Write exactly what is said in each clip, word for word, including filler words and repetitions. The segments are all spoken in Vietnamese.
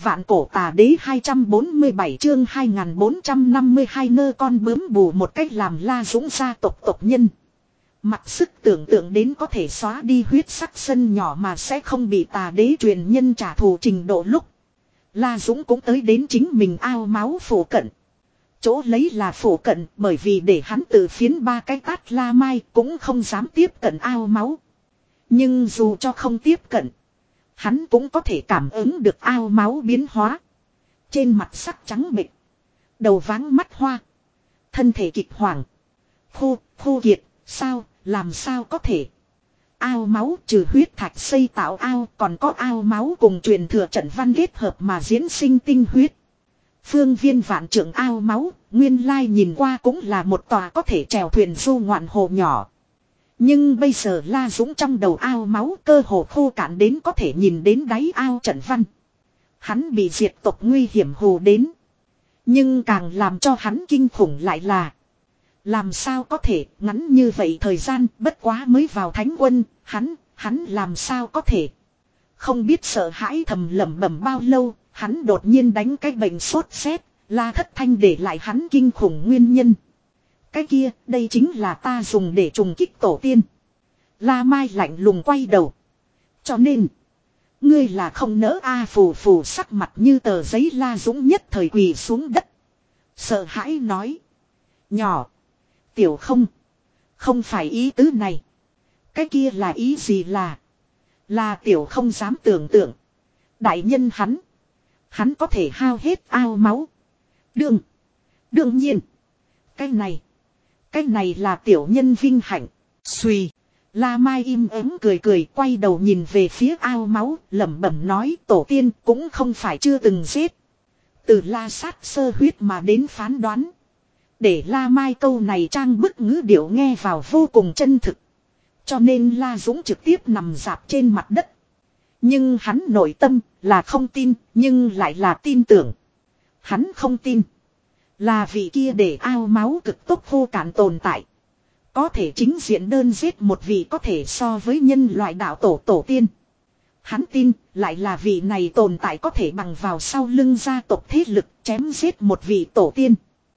Vạn cổ tà đế hai trăm bốn mươi bảy chương hai nghìn bốn trăm năm mươi hai nơ con bướm bù một cách làm La Dũng gia tộc tộc nhân. Mặc sức tưởng tượng đến có thể xóa đi huyết sắc sân nhỏ mà sẽ không bị tà đế truyền nhân trả thù trình độ lúc. La Dũng cũng tới đến chính mình ao máu phủ cận. Chỗ lấy là phủ cận bởi vì để hắn tự phiến ba cái tát La Mai cũng không dám tiếp cận ao máu. Nhưng dù cho không tiếp cận, hắn cũng có thể cảm ứng được ao máu biến hóa. Trên mặt sắc trắng bệch, đầu váng mắt hoa, thân thể kịch hoàng. Khô, khô kiệt, sao, làm sao có thể. Ao máu trừ huyết thạch xây tạo ao còn có ao máu cùng truyền thừa trận văn kết hợp mà diễn sinh tinh huyết. Phương viên vạn trượng ao máu, nguyên lai nhìn qua cũng là một tòa có thể chèo thuyền du ngoạn hồ nhỏ. Nhưng bây giờ La Dũng trong đầu ao máu cơ hồ khô cạn đến có thể nhìn đến đáy ao trận văn. Hắn bị diệt tộc nguy hiểm hù đến. Nhưng càng làm cho hắn kinh khủng lại là, làm sao có thể ngắn như vậy thời gian bất quá mới vào thánh quân, hắn, hắn làm sao có thể. Không biết sợ hãi thầm lẩm bẩm bao lâu, hắn đột nhiên đánh cái bệnh sốt rét, La Thất Thanh để lại hắn kinh khủng nguyên nhân. Cái kia, đây chính là ta dùng để trùng kích tổ tiên. La Mai lạnh lùng quay đầu. Cho nên, ngươi là không nỡ a phù phù sắc mặt như tờ giấy La Dũng nhất thời quỳ xuống đất. Sợ hãi nói. Nhỏ. Tiểu không. Không phải ý tứ này. Cái kia là ý gì là. Là tiểu không dám tưởng tượng. Đại nhân hắn. Hắn có thể hao hết ao máu. Đương. Đương nhiên. Cái này. Cái này là tiểu nhân vinh hạnh. Xùy. La Mai im ắng cười cười quay đầu nhìn về phía ao máu lẩm bẩm nói tổ tiên cũng không phải chưa từng giết. Từ La Sát sơ huyết mà đến phán đoán. Để La Mai câu này trang bức ngữ điệu nghe vào vô cùng chân thực. Cho nên La Dũng trực tiếp nằm dạp trên mặt đất. Nhưng hắn nội tâm là không tin nhưng lại là tin tưởng. Hắn không tin. Là vị kia để ao máu cực tốc khô cạn tồn tại. Có thể chính diện đơn giết một vị có thể so với nhân loại đạo tổ tổ tiên. Hắn tin lại là vị này tồn tại có thể bằng vào sau lưng gia tộc thế lực chém giết một vị tổ tiên.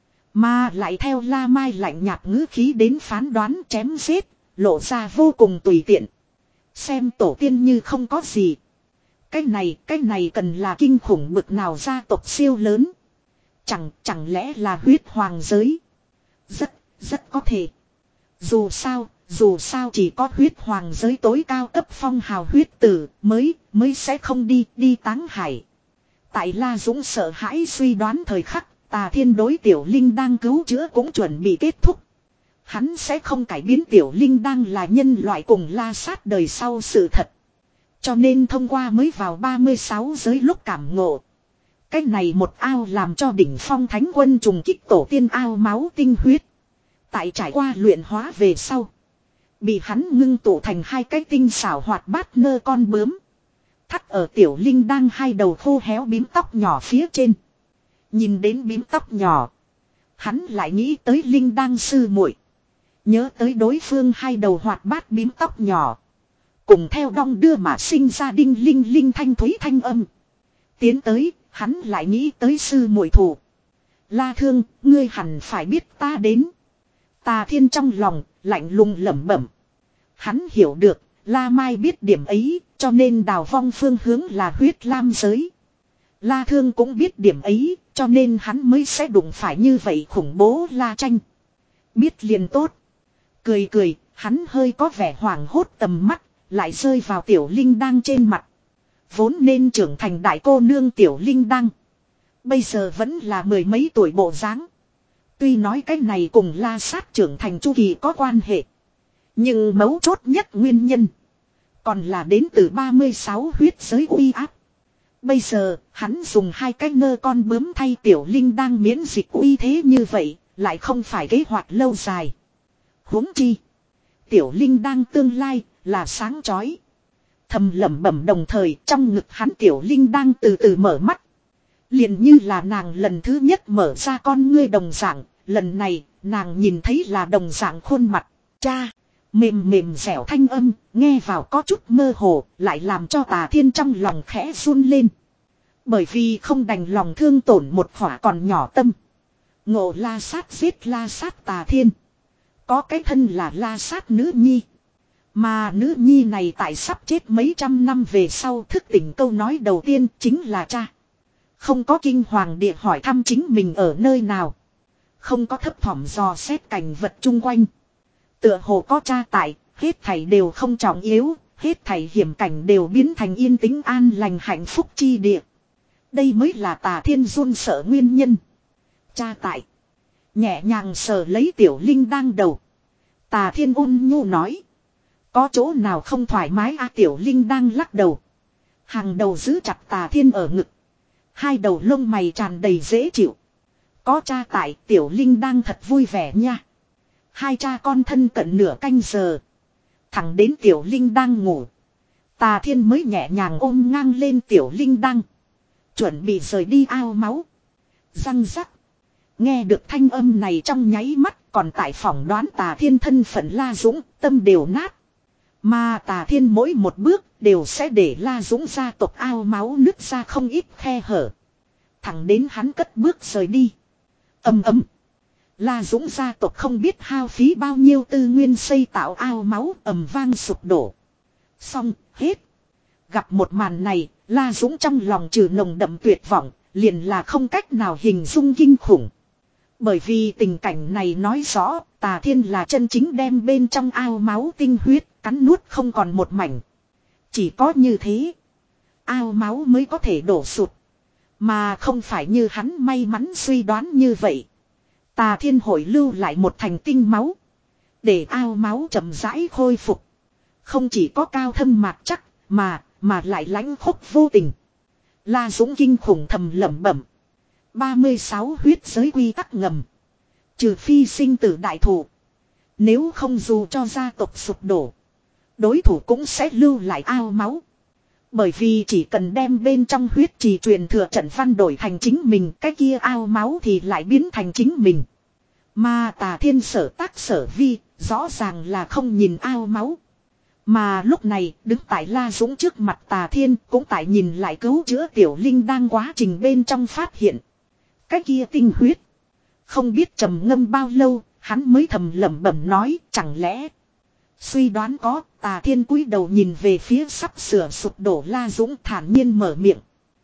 Mà lại theo La Mai lạnh nhạt ngữ khí đến phán đoán chém giết, lộ ra vô cùng tùy tiện. Xem tổ tiên như không có gì. Cái này, cái này cần là kinh khủng bực nào gia tộc siêu lớn. Chẳng, chẳng lẽ là huyết hoàng giới? Rất, rất có thể. Dù sao, dù sao chỉ có huyết hoàng giới tối cao cấp phong hào huyết tử mới, mới sẽ không đi, đi táng hải. Tại La Dũng sợ hãi suy đoán thời khắc, Tà Thiên đối Tiểu Linh đang cứu chữa cũng chuẩn bị kết thúc. Hắn sẽ không cải biến Tiểu Linh đang là nhân loại cùng La Sát đời sau sự thật. Cho nên thông qua mới vào ba mươi sáu giới lúc cảm ngộ. Cái này một ao làm cho đỉnh phong thánh quân trùng kích tổ tiên ao máu tinh huyết. Tại trải qua luyện hóa về sau. Bị hắn ngưng tụ thành hai cái tinh xảo hoạt bát nơ con bướm. Thắt ở Tiểu Linh đang hai đầu khô héo bím tóc nhỏ phía trên. Nhìn đến bím tóc nhỏ. Hắn lại nghĩ tới Linh đang sư muội. Nhớ tới đối phương hai đầu hoạt bát bím tóc nhỏ. Cùng theo đong đưa mà sinh ra đinh linh linh thanh thúy thanh âm. Tiến tới, hắn lại nghĩ tới sư muội thủ. La Thương, ngươi hẳn phải biết ta đến. Tà Thiên trong lòng, lạnh lùng lẩm bẩm. Hắn hiểu được, La Mai biết điểm ấy, cho nên đào vong phương hướng là huyết lam giới. La Thương cũng biết điểm ấy, cho nên hắn mới sẽ đụng phải như vậy khủng bố La Tranh. Biết liền tốt. Cười cười, hắn hơi có vẻ hoảng hốt tầm mắt, lại rơi vào Tiểu Linh đang trên mặt. Vốn nên trưởng thành đại cô nương Tiểu Linh đang. Bây giờ vẫn là mười mấy tuổi bộ dáng. Tuy nói cái này cùng La Sát trưởng thành chu kỳ có quan hệ. Nhưng mấu chốt nhất nguyên nhân. Còn là đến từ ba mươi sáu huyết giới uy áp. Bây giờ, hắn dùng hai cái nơ con bướm thay Tiểu Linh đang miễn dịch uy thế như vậy, lại không phải kế hoạch lâu dài. Huống chi. Tiểu Linh đang tương lai, là sáng chói. Thầm lẩm bẩm đồng thời trong ngực hắn Tiểu Linh đang từ từ mở mắt. Liền như là nàng lần thứ nhất mở ra con ngươi đồng dạng, lần này nàng nhìn thấy là đồng dạng khuôn mặt. Cha, mềm mềm dẻo thanh âm, nghe vào có chút mơ hồ, lại làm cho Tà Thiên trong lòng khẽ run lên. Bởi vì không đành lòng thương tổn một khỏa còn nhỏ tâm. Ngộ La Sát giết La Sát Tà Thiên. Có cái thân là La Sát nữ nhi. Mà nữ nhi này tại sắp chết mấy trăm năm về sau thức tỉnh câu nói đầu tiên chính là cha. Không có kinh hoàng địa hỏi thăm chính mình ở nơi nào. Không có thấp thỏm dò xét cảnh vật chung quanh. Tựa hồ có cha tại, hết thảy đều không trọng yếu, hết thảy hiểm cảnh đều biến thành yên tĩnh an lành hạnh phúc chi địa. Đây mới là Tà Thiên run sợ nguyên nhân. Cha tại. Nhẹ nhàng sờ lấy Tiểu Linh đang đầu. Tà Thiên ôn nhu nói. Có chỗ nào không thoải mái à, Tiểu Linh đang lắc đầu. Hàng đầu giữ chặt Tà Thiên ở ngực. Hai đầu lông mày tràn đầy dễ chịu. Có cha tại, Tiểu Linh đang thật vui vẻ nha. Hai cha con thân cận nửa canh giờ. Thẳng đến Tiểu Linh đang ngủ. Tà Thiên mới nhẹ nhàng ôm ngang lên Tiểu Linh đang. Chuẩn bị rời đi ao máu. Răng rắc. Nghe được thanh âm này trong nháy mắt, còn tại phỏng đoán Tà Thiên thân phận La Dũng, tâm đều nát. Mà Tà Thiên mỗi một bước đều sẽ để La Dũng gia tộc ao máu nứt ra không ít khe hở. Thẳng đến hắn cất bước rời đi. Ầm ầm. La Dũng gia tộc không biết hao phí bao nhiêu tư nguyên xây tạo ao máu ầm vang sụp đổ. Xong, hết. Gặp một màn này, La Dũng trong lòng trừ nồng đậm tuyệt vọng, liền là không cách nào hình dung kinh khủng. Bởi vì tình cảnh này nói rõ, Tà Thiên là chân chính đem bên trong ao máu tinh huyết, cắn nuốt không còn một mảnh. Chỉ có như thế, ao máu mới có thể đổ sụt. Mà không phải như hắn may mắn suy đoán như vậy. Tà Thiên hội lưu lại một thành tinh máu. Để ao máu chậm rãi khôi phục. Không chỉ có cao thâm mạc chắc, mà, mà lại lãnh khốc vô tình. La Dũng kinh khủng thầm lẩm bẩm. ba mươi sáu huyết giới quy tắc ngầm. Trừ phi sinh tử đại thủ. Nếu không dù cho gia tộc sụp đổ. Đối thủ cũng sẽ lưu lại ao máu. Bởi vì chỉ cần đem bên trong huyết trì truyền thừa trận văn đổi thành chính mình. Cái kia ao máu thì lại biến thành chính mình. Mà Tà Thiên sở tác sở vi. Rõ ràng là không nhìn ao máu. Mà lúc này đứng tại La Dũng trước mặt Tà Thiên cũng tại nhìn lại cứu chữa Tiểu Linh đang quá trình bên trong phát hiện. Cái kia tinh huyết. Không biết trầm ngâm bao lâu, hắn mới thầm lẩm bẩm nói chẳng lẽ. Suy đoán có, Tà Thiên cúi đầu nhìn về phía sắp sửa sụp đổ La Dũng thản nhiên mở miệng.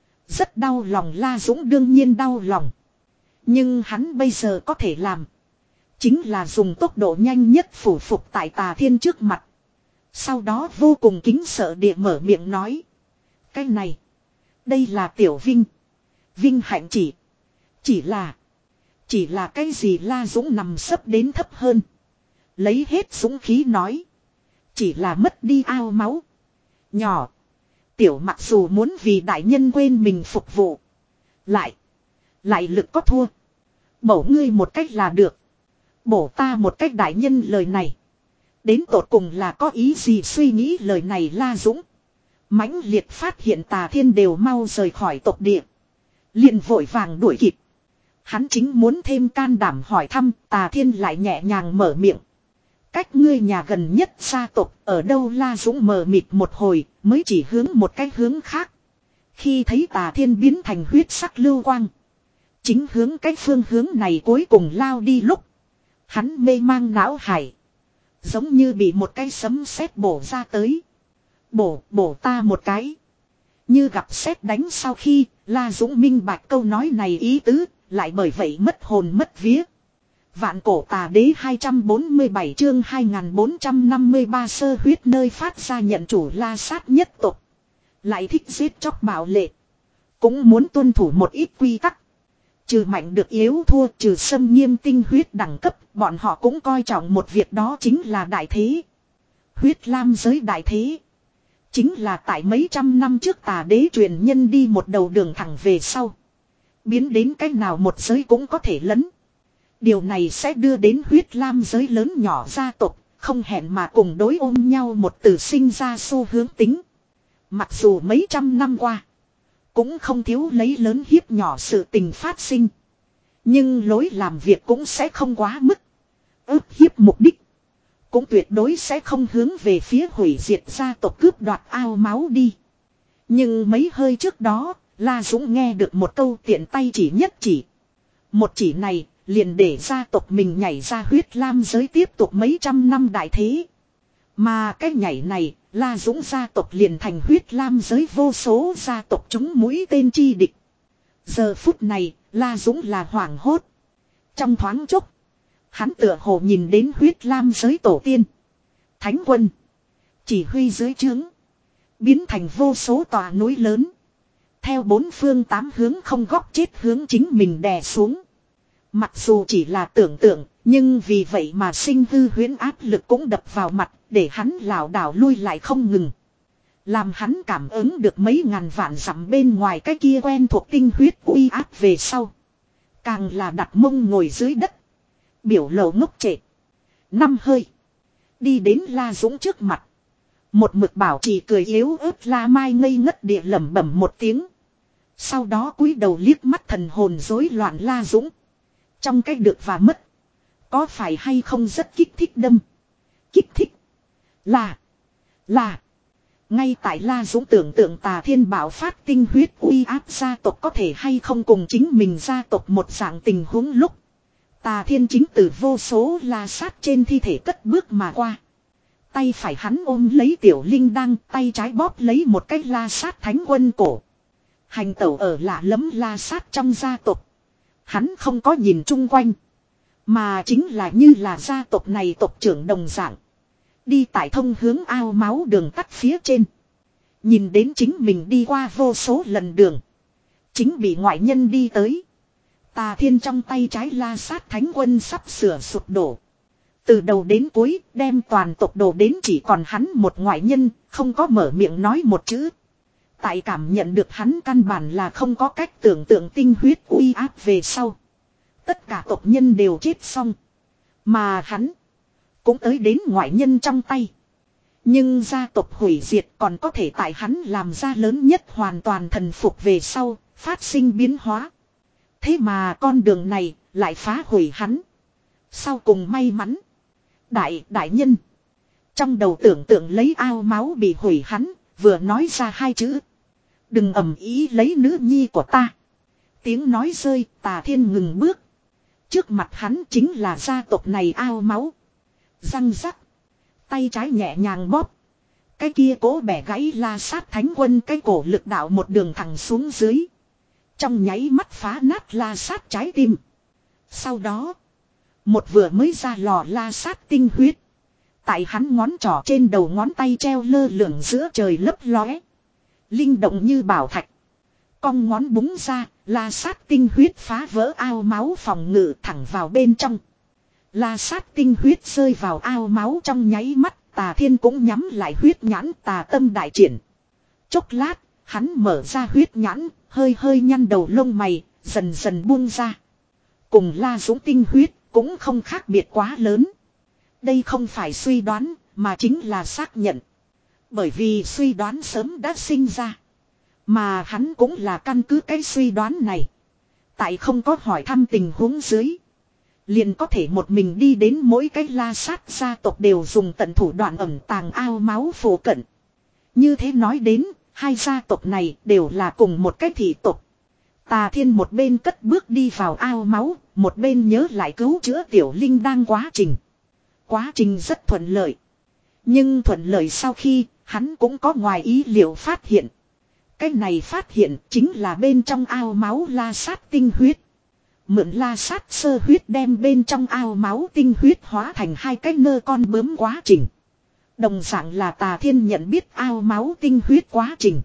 Rất đau lòng La Dũng đương nhiên đau lòng. Nhưng hắn bây giờ có thể làm. Chính là dùng tốc độ nhanh nhất phủ phục tại Tà Thiên trước mặt. Sau đó vô cùng kính sợ địa mở miệng nói. Cái này. Đây là Tiểu Vinh. Vinh hạnh chỉ. Chỉ là. Chỉ là cái gì La Dũng nằm sấp đến thấp hơn. Lấy hết dũng khí nói. Chỉ là mất đi ao máu. Nhỏ. Tiểu mặc dù muốn vì đại nhân quên mình phục vụ. Lại. Lại lực có thua. Bổ ngươi một cách là được. Bổ ta một cách đại nhân lời này. Đến tột cùng là có ý gì suy nghĩ lời này La Dũng. Mãnh liệt phát hiện Tà Thiên đều mau rời khỏi tộc địa. Liền vội vàng đuổi kịp. Hắn chính muốn thêm can đảm hỏi thăm, Tà Thiên lại nhẹ nhàng mở miệng. Cách ngươi nhà gần nhất gia tộc ở đâu La Dũng mờ mịt một hồi, mới chỉ hướng một cái hướng khác. Khi thấy Tà Thiên biến thành huyết sắc lưu quang. Chính hướng cái phương hướng này cuối cùng lao đi lúc. Hắn mê mang não hải. Giống như bị một cái sấm sét bổ ra tới. Bổ, bổ ta một cái. Như gặp sét đánh sau khi, La Dũng minh bạch câu nói này ý tứ, lại bởi vậy mất hồn mất vía. Vạn cổ tà đế hai trăm bốn mươi bảy chương hai nghìn bốn trăm năm mươi ba sơ huyết nơi phát ra nhận chủ La Sát nhất tộc. Lại thích giết chóc bạo lệ. Cũng muốn tuân thủ một ít quy tắc. Trừ mạnh được yếu thua, trừ xâm nghiêm tinh huyết đẳng cấp, bọn họ cũng coi trọng một việc đó chính là đại thế. Huyết lam giới đại thế. Chính là tại mấy trăm năm trước tà đế truyền nhân đi một đầu đường thẳng về sau. Biến đến cách nào một giới cũng có thể lấn. Điều này sẽ đưa đến huyết lam giới lớn nhỏ gia tộc, không hẹn mà cùng đối ôm nhau một từ sinh ra xu hướng tính. Mặc dù mấy trăm năm qua, cũng không thiếu lấy lớn hiếp nhỏ sự tình phát sinh. Nhưng lối làm việc cũng sẽ không quá mức. Ức hiếp mục đích. Cũng tuyệt đối sẽ không hướng về phía hủy diệt gia tộc cướp đoạt ao máu đi. Nhưng mấy hơi trước đó, La Dũng nghe được một câu tiện tay chỉ nhất chỉ. Một chỉ này liền để gia tộc mình nhảy ra huyết lam giới tiếp tục mấy trăm năm đại thế. Mà cái nhảy này, La Dũng gia tộc liền thành huyết lam giới vô số gia tộc chúng mũi tên chi địch. Giờ phút này, La Dũng là hoảng hốt. Trong thoáng chốc, hắn tựa hồ nhìn đến huyết lam giới tổ tiên. Thánh quân, chỉ huy dưới trướng, biến thành vô số tòa núi lớn. Theo bốn phương tám hướng không góc chết hướng chính mình đè xuống. Mặc dù chỉ là tưởng tượng, nhưng vì vậy mà sinh hư huyễn áp lực cũng đập vào mặt, để hắn lảo đảo lui lại không ngừng. Làm hắn cảm ứng được mấy ngàn vạn dặm bên ngoài cái kia quen thuộc tinh huyết uy áp về sau. Càng là đặt mông ngồi dưới đất. Biểu lộ ngốc trệ. Năm hơi. Đi đến La Dũng trước mặt. Một mực bảo chỉ cười yếu ớt La Mai ngây ngất địa lẩm bẩm một tiếng. Sau đó cúi đầu liếc mắt thần hồn rối loạn La Dũng. Trong cái được và mất. Có phải hay không rất kích thích đâm. Kích thích. Là. Là. Ngay tại La Dũng tưởng tượng Tà Thiên bảo phát tinh huyết uy áp gia tộc có thể hay không cùng chính mình gia tộc một dạng tình huống lúc. Tà Thiên chính từ vô số la sát trên thi thể cất bước mà qua. Tay phải hắn ôm lấy tiểu linh đăng, tay trái bóp lấy một cái la sát thánh quân cổ. Hành tẩu ở lạ lẫm la sát trong gia tộc. Hắn không có nhìn chung quanh. Mà chính là như là gia tộc này tộc trưởng đồng dạng. Đi tại thông hướng ao máu đường tắt phía trên. Nhìn đến chính mình đi qua vô số lần đường. Chính bị ngoại nhân đi tới. Tà Thiên trong tay trái la sát thánh quân sắp sửa sụp đổ. Từ đầu đến cuối đem toàn tộc đổ đến chỉ còn hắn một ngoại nhân, không có mở miệng nói một chữ. Tại cảm nhận được hắn căn bản là không có cách tưởng tượng tinh huyết uy áp về sau. Tất cả tộc nhân đều chết xong. Mà hắn cũng tới đến ngoại nhân trong tay. Nhưng gia tộc hủy diệt còn có thể tại hắn làm ra lớn nhất hoàn toàn thần phục về sau, phát sinh biến hóa. Thế mà con đường này lại phá hủy hắn. Sau cùng may mắn. Đại, đại nhân. Trong đầu tưởng tượng lấy ao máu bị hủy hắn, vừa nói ra hai chữ. Đừng ầm ý lấy nữ nhi của ta. Tiếng nói rơi, Tà Thiên ngừng bước. Trước mặt hắn chính là gia tộc này ao máu. Răng rắc. Tay trái nhẹ nhàng bóp. Cái kia cố bẻ gãy la sát thánh quân cái cổ lực đạo một đường thẳng xuống dưới. Trong nháy mắt phá nát la sát trái tim. Sau đó. Một vừa mới ra lò la sát tinh huyết. Tại hắn ngón trỏ trên đầu ngón tay treo lơ lửng giữa trời lấp lóe. Linh động như bảo thạch. Cong ngón búng ra, la sát tinh huyết phá vỡ ao máu phòng ngự thẳng vào bên trong. La sát tinh huyết rơi vào ao máu trong nháy mắt, Tà Thiên cũng nhắm lại huyết nhãn tà tâm đại triển. Chốc lát, hắn mở ra huyết nhãn, hơi hơi nhăn đầu lông mày, dần dần buông ra. Cùng La Dũng tinh huyết, cũng không khác biệt quá lớn. Đây không phải suy đoán, mà chính là xác nhận. Bởi vì suy đoán sớm đã sinh ra. Mà hắn cũng là căn cứ cái suy đoán này. Tại không có hỏi thăm tình huống dưới. Liền có thể một mình đi đến mỗi cái la sát gia tộc đều dùng tận thủ đoạn ẩn tàng ao máu phổ cận. Như thế nói đến, hai gia tộc này đều là cùng một cái thị tộc. Tà Thiên một bên cất bước đi vào ao máu, một bên nhớ lại cứu chữa tiểu linh đang quá trình. Quá trình rất thuận lợi. Nhưng thuận lợi sau khi, hắn cũng có ngoài ý liệu phát hiện. Cái này phát hiện chính là bên trong ao máu la sát tinh huyết. Mượn la sát sơ huyết đem bên trong ao máu tinh huyết hóa thành hai cái nơ con bướm quá trình. Đồng dạng là Tà Thiên nhận biết ao máu tinh huyết quá trình.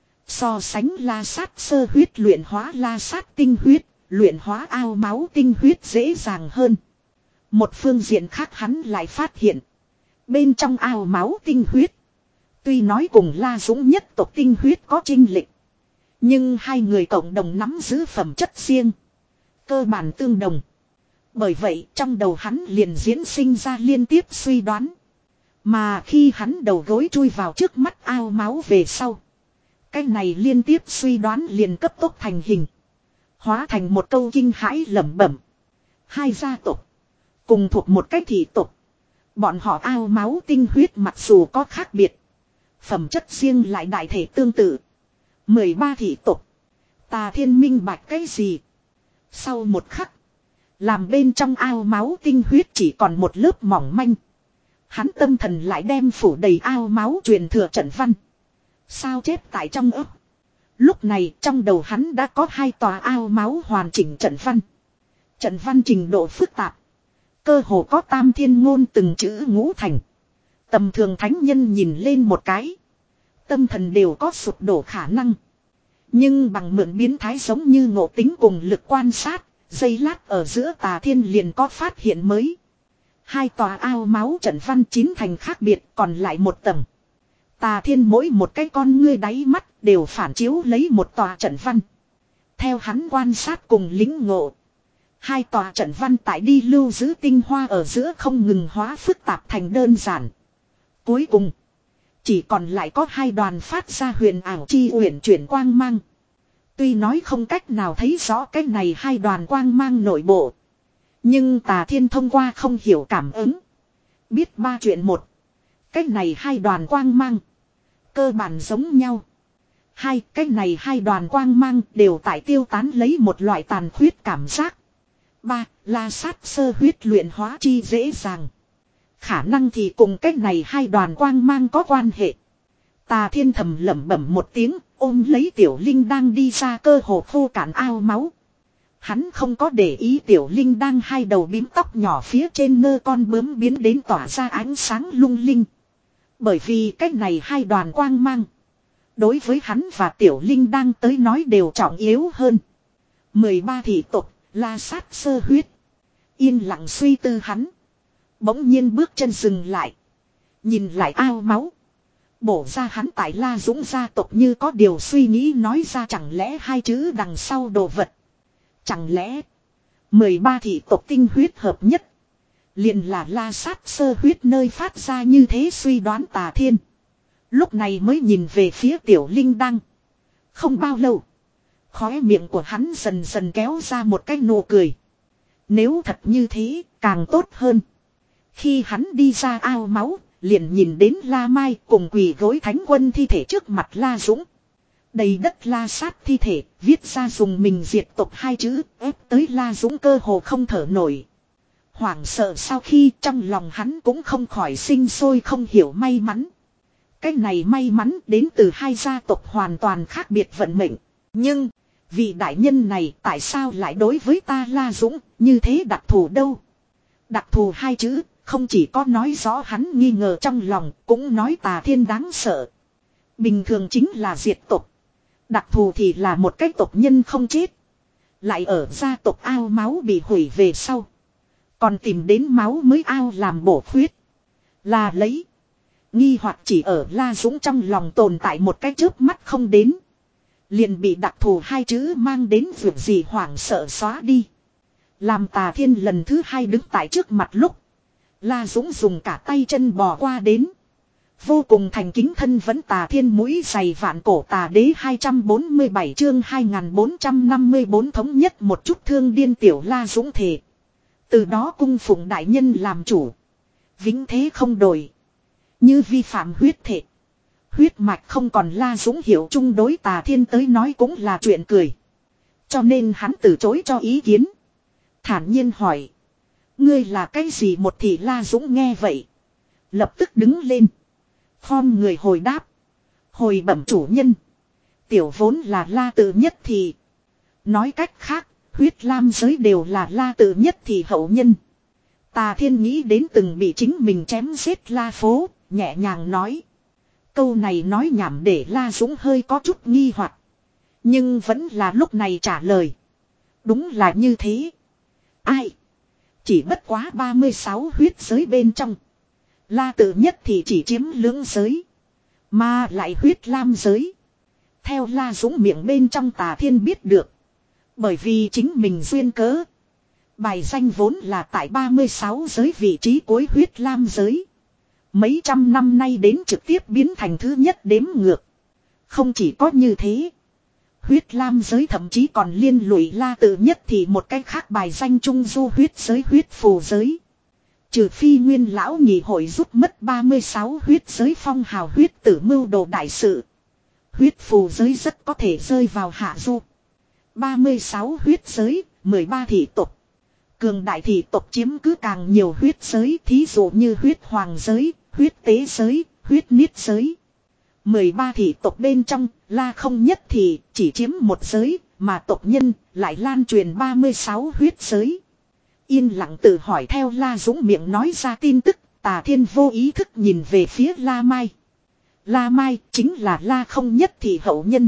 So sánh la sát sơ huyết luyện hóa la sát tinh huyết, luyện hóa ao máu tinh huyết dễ dàng hơn. Một phương diện khác hắn lại phát hiện. Bên trong ao máu tinh huyết. Tuy nói cùng La Dũng nhất tộc tinh huyết có chênh lệch. Nhưng hai người cộng đồng nắm giữ phẩm chất riêng. Cơ bản tương đồng. Bởi vậy trong đầu hắn liền diễn sinh ra liên tiếp suy đoán. Mà khi hắn đầu gối chui vào trước mắt ao máu về sau. Cái này liên tiếp suy đoán liền cấp tốc thành hình. Hóa thành một câu kinh hãi lẩm bẩm. Hai gia tộc. Cùng thuộc một cái thị tộc. Bọn họ ao máu tinh huyết mặc dù có khác biệt. Phẩm chất riêng lại đại thể tương tự. mười ba thị tộc. Tà Thiên minh bạch cái gì? Sau một khắc. Làm bên trong ao máu tinh huyết chỉ còn một lớp mỏng manh. Hắn tâm thần lại đem phủ đầy ao máu truyền thừa trận văn. Sao chép tại trong ấp. Lúc này trong đầu hắn đã có hai tòa ao máu hoàn chỉnh trận văn. Trận văn trình độ phức tạp. Cơ hồ có tam thiên ngôn từng chữ ngũ thành. Tầm thường thánh nhân nhìn lên một cái. Tâm thần đều có sụp đổ khả năng. Nhưng bằng mượn biến thái giống như ngộ tính cùng lực quan sát. Giây lát ở giữa Tà Thiên liền có phát hiện mới. Hai tòa ao máu trận văn chín thành khác biệt còn lại một tầng. Tà Thiên mỗi một cái con ngươi đáy mắt đều phản chiếu lấy một tòa trận văn. Theo hắn quan sát cùng lính ngộ. Hai tòa trận văn tại đi lưu giữ tinh hoa ở giữa không ngừng hóa phức tạp thành đơn giản. Cuối cùng. Chỉ còn lại có hai đoàn phát ra huyền ảo chi uyển chuyển quang mang. Tuy nói không cách nào thấy rõ cái này hai đoàn quang mang nội bộ. Nhưng Tà Thiên thông qua không hiểu cảm ứng. Biết ba chuyện một. Cái này hai đoàn quang mang. Cơ bản giống nhau. Hai cái này hai đoàn quang mang đều tại tiêu tán lấy một loại tàn khuyết cảm giác. Ba La sát sơ huyết luyện hóa chi dễ dàng. Khả năng thì cùng cái này hai đoàn quang mang có quan hệ. Tà Thiên thầm lẩm bẩm một tiếng, ôm lấy Tiểu Linh đang đi ra cơ hồ khô cạn ao máu. Hắn không có để ý Tiểu Linh đang hai đầu bím tóc nhỏ phía trên ngơ con bướm biến đến tỏa ra ánh sáng lung linh. Bởi vì cái này hai đoàn quang mang. Đối với hắn và Tiểu Linh đang tới nói đều trọng yếu hơn. mười ba thị tộc, La sát sơ huyết. Yên lặng suy tư hắn. Bỗng nhiên bước chân dừng lại. Nhìn lại ao máu. Bổ ra hắn tại La Dũng gia tộc như có điều suy nghĩ nói ra chẳng lẽ hai chữ đằng sau đồ vật. Chẳng lẽ mười ba thị tộc tinh huyết hợp nhất. Liền là La sát sơ huyết nơi phát ra như thế suy đoán Tà Thiên. Lúc này mới nhìn về phía Tiểu Linh Đăng. Không bao lâu. Khóe miệng của hắn dần dần kéo ra một cái nụ cười. Nếu thật như thế càng tốt hơn. Khi hắn đi ra ao máu. Liền nhìn đến La Mai cùng quỳ gối thánh quân thi thể trước mặt La Dũng. Đầy đất la sát thi thể, viết ra dùng mình diệt tộc hai chữ, ép tới La Dũng cơ hồ không thở nổi. Hoảng sợ sau khi trong lòng hắn cũng không khỏi sinh sôi không hiểu may mắn. Cái này may mắn đến từ hai gia tộc hoàn toàn khác biệt vận mệnh. Nhưng, vị đại nhân này tại sao lại đối với ta La Dũng như thế đặc thù đâu? Đặc thù hai chữ. Không chỉ có nói rõ hắn nghi ngờ trong lòng, cũng nói Tà Thiên đáng sợ. Bình thường chính là diệt tộc. Đặc thù thì là một cái tộc nhân không chết. Lại ở gia tộc ao máu bị hủy về sau. Còn tìm đến máu mới ao làm bổ khuyết. Là lấy. Nghi hoặc chỉ ở La Dũng trong lòng tồn tại một cái chớp mắt không đến. Liền bị đặc thù hai chữ mang đến việc gì hoảng sợ xóa đi. Làm Tà Thiên lần thứ hai đứng tại trước mặt lúc. La Dũng dùng cả tay chân bò qua đến. Vô cùng thành kính thân vẫn Tà Thiên mũi dày vạn cổ tà đế hai trăm bốn mươi bảy chương hai nghìn bốn trăm năm mươi bốn thống nhất một chút thương điên tiểu La Dũng thề. Từ đó cung phụng đại nhân làm chủ. Vĩnh thế không đổi. Như vi phạm huyết thể. Huyết mạch không còn La Dũng hiểu chung đối Tà Thiên tới nói cũng là chuyện cười. Cho nên hắn từ chối cho ý kiến. Thản nhiên hỏi. Ngươi là cái gì một thì La Dũng nghe vậy. Lập tức đứng lên. Khom người hồi đáp. Hồi bẩm chủ nhân. Tiểu vốn là La tự nhất thì. Nói cách khác, huyết lam giới đều là La tự nhất thì hậu nhân. Tà Thiên nghĩ đến từng bị chính mình chém giết La phố, nhẹ nhàng nói. Câu này nói nhảm để La Dũng hơi có chút nghi hoặc. Nhưng vẫn là lúc này trả lời. Đúng là như thế. Ai? Chỉ bất quá ba mươi sáu huyết giới bên trong. La tự nhất thì chỉ chiếm lưỡng giới. Mà lại huyết lam giới. Theo La Dũng miệng bên trong Tà Thiên biết được. Bởi vì chính mình duyên cớ. Bài danh vốn là tại ba mươi sáu giới vị trí cuối huyết lam giới. Mấy trăm năm nay đến trực tiếp biến thành thứ nhất đếm ngược. Không chỉ có như thế. Huyết lam giới thậm chí còn liên lụy La tự nhất thì một cách khác bài danh trung du huyết giới huyết phù giới. Trừ phi nguyên lão nhị hội rút mất ba mươi sáu huyết giới phong hào huyết tử mưu đồ đại sự. Huyết phù giới rất có thể rơi vào hạ du. ba mươi sáu huyết giới, mười ba thị tộc. Cường đại thị tộc chiếm cứ càng nhiều huyết giới, thí dụ như huyết hoàng giới, huyết tế giới, huyết niết giới. mười ba thị tộc bên trong, La Không Nhất Thị chỉ chiếm một giới, mà tộc nhân lại lan truyền ba mươi sáu huyết giới. Yên lặng tự hỏi theo La Dũng miệng nói ra tin tức, Tà Thiên vô ý thức nhìn về phía La Mai. La Mai chính là La Không Nhất Thị hậu nhân.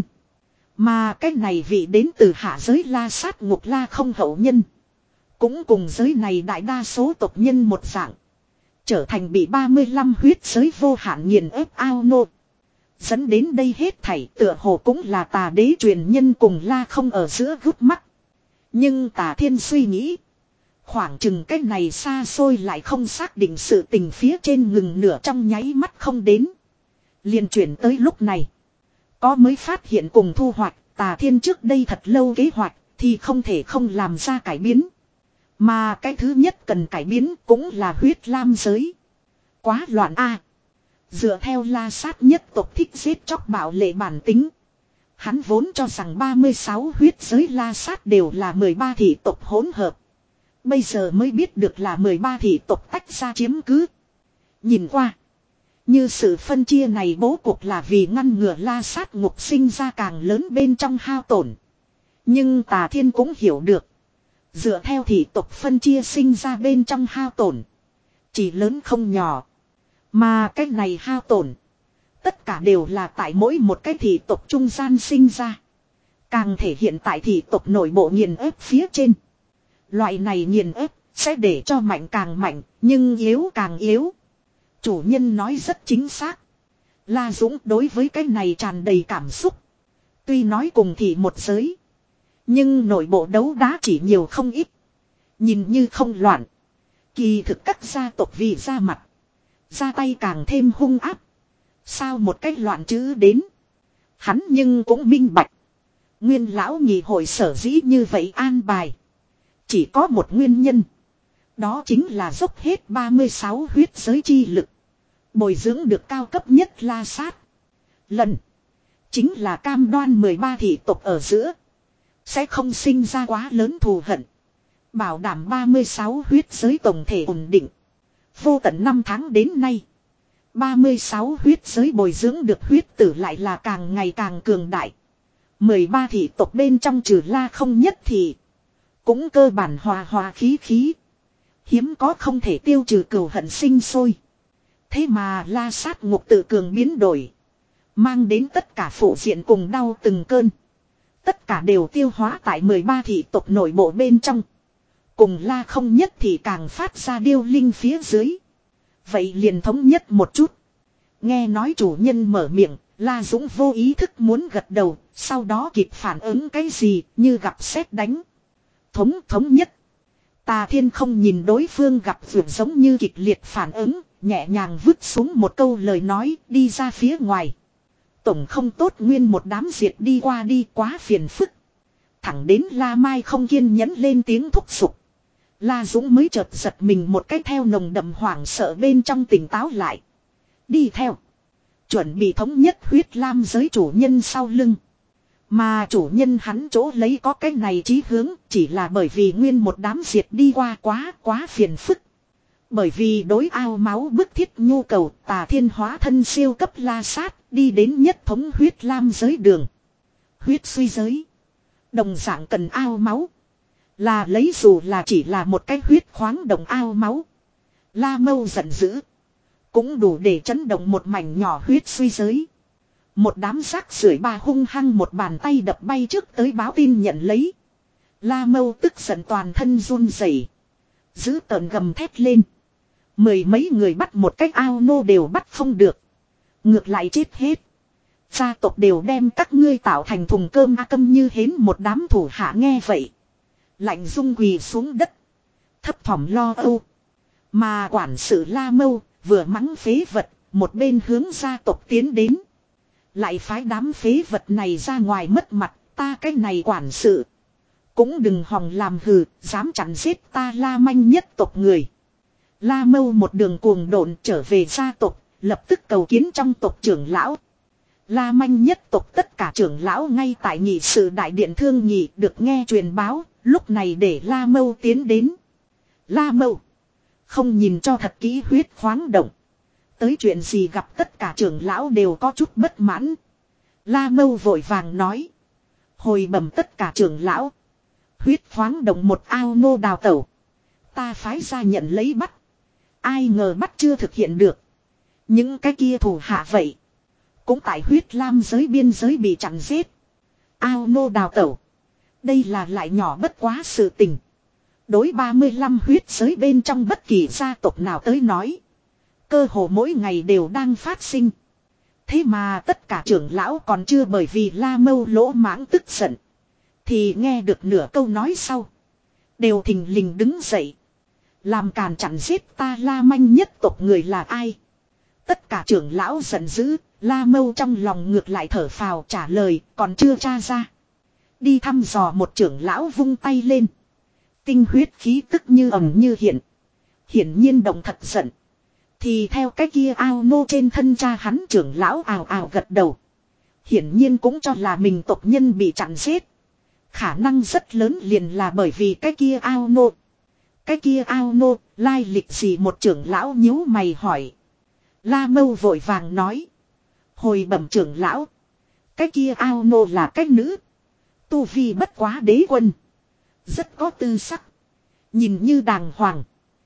Mà cái này vị đến từ hạ giới La Sát Ngục La Không hậu nhân. Cũng cùng giới này đại đa số tộc nhân một dạng. Trở thành bị ba mươi lăm huyết giới vô hạn nghiền ép ao nô. Dẫn đến đây hết thảy tựa hồ cũng là Tà Đế truyền nhân cùng La Không ở giữa gút mắt. Nhưng Tà Thiên suy nghĩ. Khoảng chừng cái này xa xôi lại không xác định sự tình phía trên ngừng nửa trong nháy mắt không đến. Liền chuyển tới lúc này. Có mới phát hiện cùng thu hoạch, Tà Thiên trước đây thật lâu kế hoạch thì không thể không làm ra cải biến. Mà cái thứ nhất cần cải biến cũng là huyết lam giới. Quá loạn a. Dựa theo La Sát nhất tộc thích giết chóc bạo lệ bản tính. Hắn vốn cho rằng ba mươi sáu huyết giới La Sát đều là mười ba thị tộc hỗn hợp. Bây giờ mới biết được là mười ba thị tộc tách ra chiếm cứ. Nhìn qua. Như sự phân chia này bố cục là vì ngăn ngừa La Sát Ngục sinh ra càng lớn bên trong hao tổn. Nhưng Tà Thiên cũng hiểu được. Dựa theo thị tộc phân chia sinh ra bên trong hao tổn. Chỉ lớn không nhỏ. Mà cái này hao tổn. Tất cả đều là tại mỗi một cái thị tộc trung gian sinh ra. Càng thể hiện tại thị tộc nội bộ nghiền ép phía trên. Loại này nghiền ép sẽ để cho mạnh càng mạnh, nhưng yếu càng yếu. Chủ nhân nói rất chính xác. La Dũng đối với cái này tràn đầy cảm xúc. Tuy nói cùng thị một giới. Nhưng nội bộ đấu đá chỉ nhiều không ít. Nhìn như không loạn. Kỳ thực các gia tộc vì ra mặt. Ra tay càng thêm hung áp. Sao một cách loạn chữ đến. Hắn nhưng cũng minh bạch. Nguyên lão nhị hội sở dĩ như vậy an bài. Chỉ có một nguyên nhân. Đó chính là dốc hết ba mươi sáu huyết giới chi lực. Bồi dưỡng được cao cấp nhất La Sát. Lần. Chính là cam đoan mười ba thị tộc ở giữa. Sẽ không sinh ra quá lớn thù hận. Bảo đảm ba mươi sáu huyết giới tổng thể ổn định. Vô tận năm tháng đến nay. ba mươi sáu huyết giới bồi dưỡng được huyết tử lại là càng ngày càng cường đại. mười ba thị tộc bên trong trừ La Không Nhất Thị. Cũng cơ bản hòa hòa khí khí. Hiếm có không thể tiêu trừ cừu hận sinh sôi. Thế mà La Sát Ngục tự cường biến đổi. Mang đến tất cả phụ diện cùng đau từng cơn. Tất cả đều tiêu hóa tại mười ba thị tộc nội bộ bên trong. Cùng La Không Nhất Thị càng phát ra điêu linh phía dưới. Vậy liền thống nhất một chút. Nghe nói chủ nhân mở miệng, La Dũng vô ý thức muốn gật đầu, sau đó kịp phản ứng cái gì như gặp sét đánh. Thống thống nhất. Tà Thiên không nhìn đối phương gặp vượt giống như kịch liệt phản ứng, nhẹ nhàng vứt xuống một câu lời nói đi ra phía ngoài. Tổng không tốt nguyên một đám diệt đi qua đi quá phiền phức. Thẳng đến La Mai không kiên nhẫn lên tiếng thúc giục. La Dũng mới chợt giật mình một cái theo nồng đậm hoảng sợ bên trong tỉnh táo lại. Đi theo. Chuẩn bị thống nhất huyết lam giới chủ nhân sau lưng. Mà chủ nhân hắn chỗ lấy có cái này chí hướng chỉ là bởi vì nguyên một đám diệt đi qua quá quá phiền phức. Bởi vì đối ao máu bức thiết nhu cầu Tà Thiên hóa thân siêu cấp La Sát đi đến nhất thống huyết lam giới đường. Huyết suy giới. Đồng dạng cần ao máu. Là lấy dù là chỉ là một cái huyết khoáng đồng ao máu. La Mâu giận dữ. Cũng đủ để chấn động một mảnh nhỏ huyết suy giới. Một đám rác rưởi ba hung hăng một bàn tay đập bay trước tới báo tin nhận lấy. La Mâu tức giận toàn thân run rẩy, giữ tợn gầm thét lên. Mười mấy người bắt một cách ao nô đều bắt không được. Ngược lại chết hết. Gia tộc đều đem các ngươi tạo thành thùng cơm a câm như hến một đám thủ hạ nghe vậy. Lạnh rung quỳ xuống đất. Thấp thỏm lo âu. Mà quản sự La Mâu vừa mắng phế vật. Một bên hướng gia tộc tiến đến. Lại phái đám phế vật này ra ngoài mất mặt. Ta cái này quản sự. Cũng đừng hòng làm hừ. Dám chặn giết ta La Manh nhất tộc người. La Mâu một đường cuồng độn trở về gia tộc. Lập tức cầu kiến trong tộc trưởng lão. La Manh nhất tộc tất cả trưởng lão ngay tại nghị sự đại điện thương nghị được nghe truyền báo, lúc này để La Mâu tiến đến. La Mâu, không nhìn cho thật kỹ huyết khoáng động. Tới chuyện gì gặp tất cả trưởng lão đều có chút bất mãn. La Mâu vội vàng nói. Hồi bẩm tất cả trưởng lão. Huyết khoáng động một ao nô đào tẩu. Ta phái ra nhận lấy bắt. Ai ngờ bắt chưa thực hiện được. Những cái kia thủ hạ vậy. Cũng tại huyết lam giới biên giới bị chặn giết. Ao nô đào tẩu. Đây là lại nhỏ bất quá sự tình. Đối ba mươi lăm huyết giới bên trong bất kỳ gia tộc nào tới nói. Cơ hồ mỗi ngày đều đang phát sinh. Thế mà tất cả trưởng lão còn chưa bởi vì La Mâu lỗ mãng tức giận. Thì nghe được nửa câu nói sau. Đều thình lình đứng dậy. Làm càn chặn giết ta La Manh nhất tộc người là ai? Tất cả trưởng lão giận dữ. La Mâu trong lòng ngược lại thở phào trả lời còn chưa tra ra. Đi thăm dò một trưởng lão vung tay lên. Tinh huyết khí tức như ẩn như hiện. Hiển nhiên động thật giận. Thì theo cái kia ao nô trên thân cha hắn trưởng lão ào ào gật đầu. Hiển nhiên cũng cho là mình tộc nhân bị chặn giết. Khả năng rất lớn liền là bởi vì cái kia ao nô. Cái kia ao nô, lai lịch gì một trưởng lão nhíu mày hỏi. La Mâu vội vàng nói. Hồi bẩm trưởng lão. Cái kia ao nô là cái nữ. Tu vi bất quá đế quân. Rất có tư sắc. Nhìn như đàng hoàng.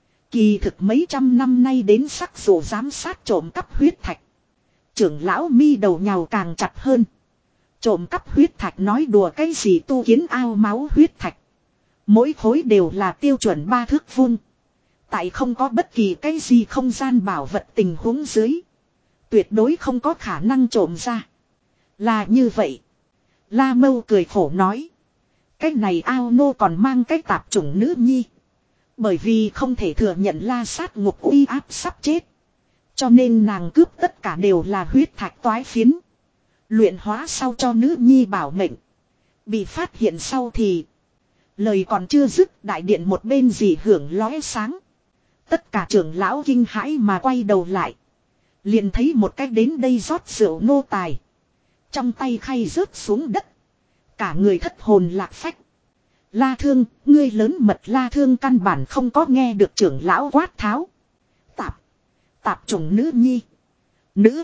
Kỳ thực mấy trăm năm nay đến sắc dụ giám sát trộm cắp huyết thạch. Trưởng lão mi đầu nhào càng chặt hơn. Trộm cắp huyết thạch nói đùa cái gì tu kiến ao máu huyết thạch. Mỗi khối đều là tiêu chuẩn ba thước vuông. Tại không có bất kỳ cái gì không gian bảo vật tình huống dưới. Tuyệt đối không có khả năng trộm ra. Là như vậy. La Mâu cười khổ nói. Cái này ao nô còn mang cái tạp chủng nữ nhi. Bởi vì không thể thừa nhận La Sát ngục uy áp sắp chết. Cho nên nàng cướp tất cả đều là huyết thạch toái phiến. Luyện hóa sau cho nữ nhi bảo mệnh. Bị phát hiện sau thì. Lời còn chưa dứt đại điện một bên dị hưởng lóe sáng. Tất cả trưởng lão kinh hãi mà quay đầu lại. Liền thấy một cách đến đây rót rượu nô tài. Trong tay khay rớt xuống đất. Cả người thất hồn lạc phách. La Thương, ngươi lớn mật La Thương căn bản không có nghe được trưởng lão quát tháo. Tạp. Tạp chủng nữ nhi. Nữ.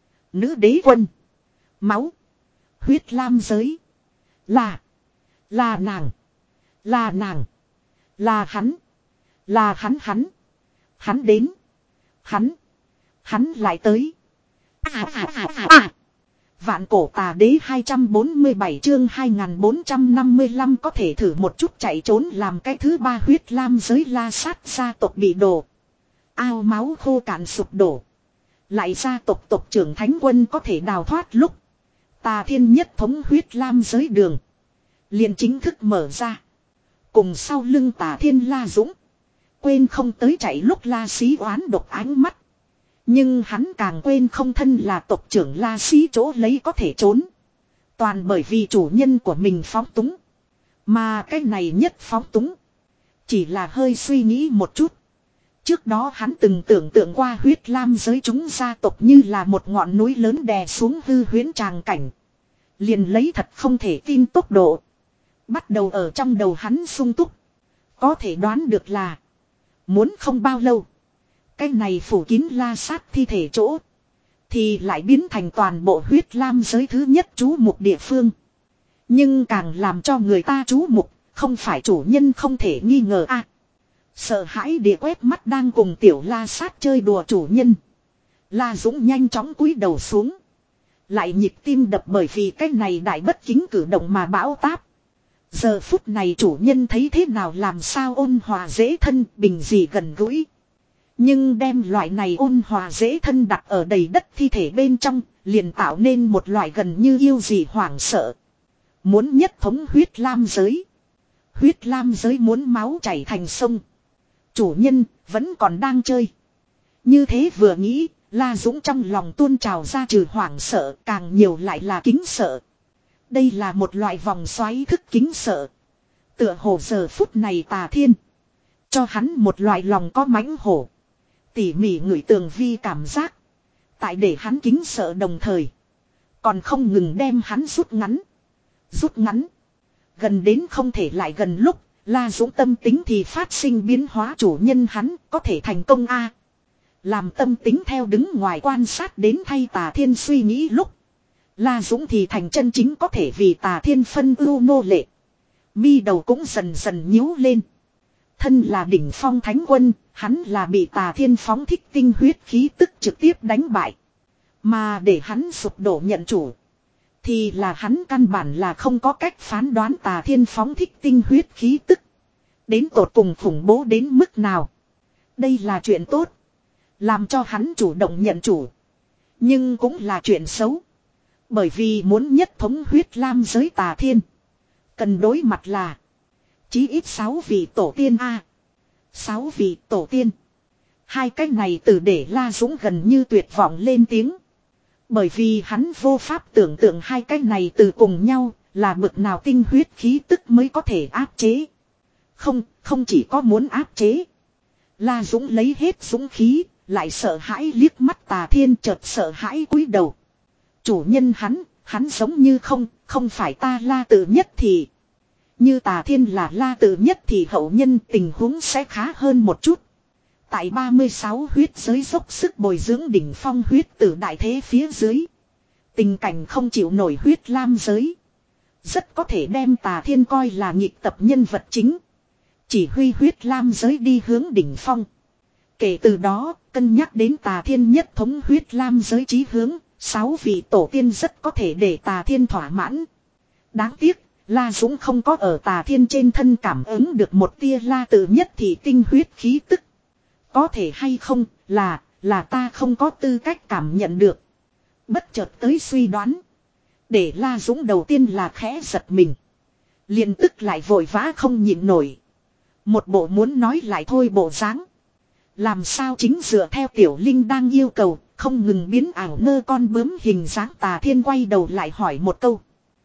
Nữ đế quân. Máu. Huyết lam giới. Là. Là nàng. Là nàng. Là hắn. Là hắn hắn. Hắn đến. Hắn. Hắn lại tới. À à à à à. Vạn cổ tà đế hai trăm bốn mươi bảy chương hai nghìn bốn trăm năm mươi lăm có thể thử một chút chạy trốn làm cái thứ ba huyết lam giới La Sát gia tộc bị đổ. Ao máu khô cạn sụp đổ. Lại gia tộc tộc trưởng thánh quân có thể đào thoát lúc. Tà thiên nhất thống huyết lam giới đường. Liền chính thức mở ra. Cùng sau lưng tà thiên La Dũng. Quên không tới chạy lúc La Xí oán độc ánh mắt. Nhưng hắn càng quên không thân là tộc trưởng La Xí chỗ lấy có thể trốn. Toàn bởi vì chủ nhân của mình phóng túng. Mà cái này nhất phóng túng. Chỉ là hơi suy nghĩ một chút. Trước đó hắn từng tưởng tượng qua huyết lam giới chúng gia tộc như là một ngọn núi lớn đè xuống hư huyễn tràng cảnh. Liền lấy thật không thể tin tốc độ. Bắt đầu ở trong đầu hắn sung túc. Có thể đoán được là. Muốn không bao lâu. Cái này phủ kín La Sát thi thể chỗ. Thì lại biến thành toàn bộ huyết lam giới thứ nhất chú mục địa phương. Nhưng càng làm cho người ta chú mục. Không phải chủ nhân không thể nghi ngờ a. À, sợ hãi địa quét mắt đang cùng tiểu La Sát chơi đùa chủ nhân. La Dũng nhanh chóng cúi đầu xuống. Lại nhịp tim đập bởi vì cái này đại bất kính cử động mà bão táp. Giờ phút này chủ nhân thấy thế nào làm sao ôn hòa dễ thân bình dị gần gũi. Nhưng đem loại này ôn hòa dễ thân đặt ở đầy đất thi thể bên trong, liền tạo nên một loại gần như yêu dị hoảng sợ. Muốn nhất thống huyết lam giới. Huyết lam giới muốn máu chảy thành sông. Chủ nhân vẫn còn đang chơi. Như thế vừa nghĩ, La Dũng trong lòng tuôn trào ra trừ hoảng sợ, càng nhiều lại là kính sợ. Đây là một loại vòng xoáy thức kính sợ. Tựa hồ giờ phút này tà thiên. Cho hắn một loại lòng có mãnh hổ. Tỉ mỉ ngửi tường vi cảm giác. Tại để hắn kính sợ đồng thời. Còn không ngừng đem hắn rút ngắn. Rút ngắn. Gần đến không thể lại gần lúc. La Dũng tâm tính thì phát sinh biến hóa, chủ nhân hắn có thể thành công a. Làm tâm tính theo đứng ngoài quan sát đến thay Tà Thiên suy nghĩ lúc. La Dũng thì thành chân chính có thể vì Tà Thiên phân ưu nô lệ. Mi đầu cũng dần dần nhíu lên. Thân là đỉnh phong thánh quân, hắn là bị Tà Thiên phóng thích tinh huyết khí tức trực tiếp đánh bại. Mà để hắn sụp đổ nhận chủ. Thì là hắn căn bản là không có cách phán đoán Tà Thiên phóng thích tinh huyết khí tức. Đến tột cùng khủng bố đến mức nào. Đây là chuyện tốt. Làm cho hắn chủ động nhận chủ. Nhưng cũng là chuyện xấu. Bởi vì muốn nhất thống huyết lam giới Tà Thiên. Cần đối mặt là. Chí ít sáu vị tổ tiên A. Sáu vị tổ tiên. Hai cái này từ để La Dũng gần như tuyệt vọng lên tiếng. Bởi vì hắn vô pháp tưởng tượng hai cái này từ cùng nhau là bực nào tinh huyết khí tức mới có thể áp chế. Không, không chỉ có muốn áp chế. La Dũng lấy hết dũng khí, lại sợ hãi liếc mắt Tà Thiên, chợt sợ hãi cúi đầu. Chủ nhân hắn, hắn giống như không, không phải ta La Tự Nhất thì. Như Tà Thiên là La Tự Nhất thì hậu nhân tình huống sẽ khá hơn một chút. Tại ba mươi sáu huyết giới dốc sức bồi dưỡng đỉnh phong huyết tử đại thế phía dưới. Tình cảnh không chịu nổi huyết lam giới. Rất có thể đem Tà Thiên coi là nhịp tập nhân vật chính. Chỉ huy huyết lam giới đi hướng đỉnh phong. Kể từ đó, cân nhắc đến Tà Thiên nhất thống huyết lam giới chí hướng, sáu vị tổ tiên rất có thể để Tà Thiên thỏa mãn. Đáng tiếc, La Dũng không có ở Tà Thiên trên thân cảm ứng được một tia La Tự Nhất thì tinh huyết khí tức. Có thể hay không, là, là ta không có tư cách cảm nhận được. Bất chợt tới suy đoán. Để La Dũng đầu tiên là khẽ giật mình. Liền tức lại vội vã không nhịn nổi. Một bộ muốn nói lại thôi bộ dáng. Làm sao chính dựa theo Tiểu Linh đang yêu cầu, không ngừng biến ảo nơ con bướm hình dáng. Tà Thiên quay đầu lại hỏi một câu.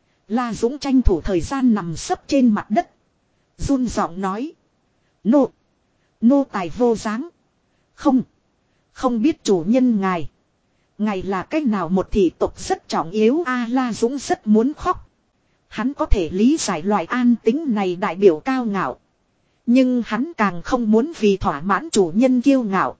La Dũng tranh thủ thời gian nằm sấp trên mặt đất. Run giọng nói. Nô. Nô tài vô dáng. Không. Không biết chủ nhân ngài. Ngài là cách nào một thị tộc rất trọng yếu. A La Dũng rất muốn khóc. Hắn có thể lý giải loại an tính này đại biểu cao ngạo. Nhưng hắn càng không muốn vì thỏa mãn chủ nhân kiêu ngạo.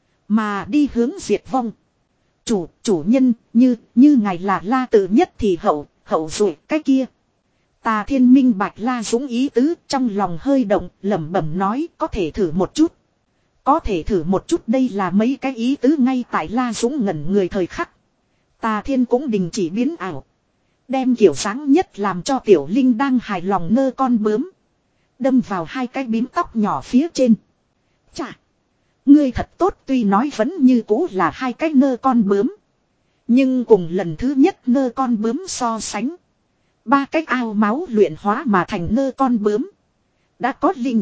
Mà đi hướng diệt vong. Chủ, chủ nhân, như, như ngài là La Tự Nhất thì hậu, hậu rồi cái kia. Tà Thiên minh bạch La Dũng ý tứ, trong lòng hơi động, lẩm bẩm nói có thể thử một chút. Có thể thử một chút, đây là mấy cái ý tứ ngay tại La Dũng ngẩn người thời khắc. Tà Thiên cũng đình chỉ biến ảo. Đem kiểu sáng nhất làm cho Tiểu Linh đang hài lòng nơ con bướm. Đâm vào hai cái bím tóc nhỏ phía trên. Chà! Ngươi thật tốt, tuy nói vẫn như cũ là hai cái nơ con bướm. Nhưng cùng lần thứ nhất nơ con bướm so sánh. Ba cái ao máu luyện hóa mà thành nơ con bướm. Đã có linh.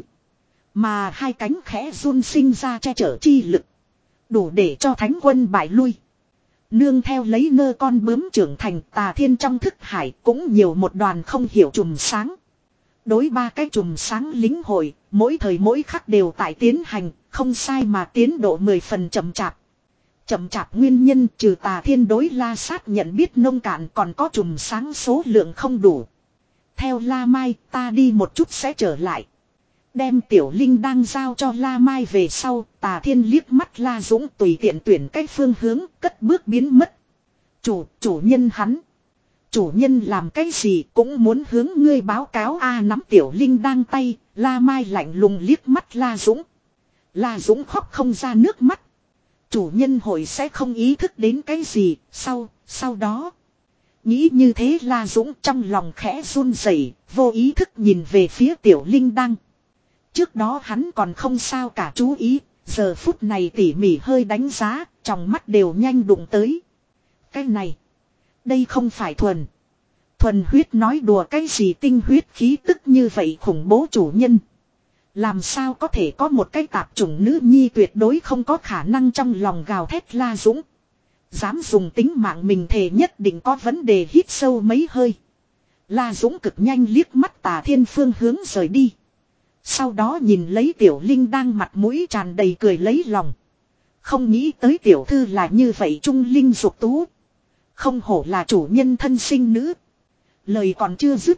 Mà hai cánh khẽ run sinh ra che chở chi lực. Đủ để cho thánh quân bại lui. Nương theo lấy nơ con bướm trưởng thành, Tà Thiên trong thức hải cũng nhiều một đoàn không hiểu chùm sáng. Đối ba cái chùm sáng lính hội, mỗi thời mỗi khắc đều tại tiến hành, không sai mà tiến độ mười phần chậm chạp. Chậm chạp nguyên nhân trừ Tà Thiên đối La Sát nhận biết nông cạn, còn có chùm sáng số lượng không đủ. Theo La Mai, ta đi một chút sẽ trở lại. Đem Tiểu Linh đang giao cho La Mai về sau, Tà Thiên liếc mắt La Dũng tùy tiện tuyển cách phương hướng, cất bước biến mất. Chủ, chủ nhân hắn. Chủ nhân làm cái gì cũng muốn hướng ngươi báo cáo. A nắm Tiểu Linh đang tay, La Mai lạnh lùng liếc mắt La Dũng. La Dũng khóc không ra nước mắt. Chủ nhân hội sẽ không ý thức đến cái gì, sau, sau đó. Nghĩ như thế La Dũng trong lòng khẽ run rẩy, vô ý thức nhìn về phía Tiểu Linh đang. Trước đó hắn còn không sao cả chú ý, giờ phút này tỉ mỉ hơi đánh giá, trong mắt đều nhanh đụng tới. Cái này, đây không phải thuần. Thuần huyết nói đùa cái gì tinh huyết khí tức như vậy khủng bố chủ nhân. Làm sao có thể có một cái tạp chủng nữ nhi tuyệt đối không có khả năng trong lòng gào thét La Dũng. Dám dùng tính mạng mình thề nhất định có vấn đề, hít sâu mấy hơi. La Dũng cực nhanh liếc mắt Tà Thiên phương hướng rời đi. Sau đó nhìn lấy Tiểu Linh đang mặt mũi tràn đầy cười lấy lòng. Không nghĩ tới tiểu thư là như vậy trung linh dục tú. Không hổ là chủ nhân thân sinh nữ. Lời còn chưa dứt.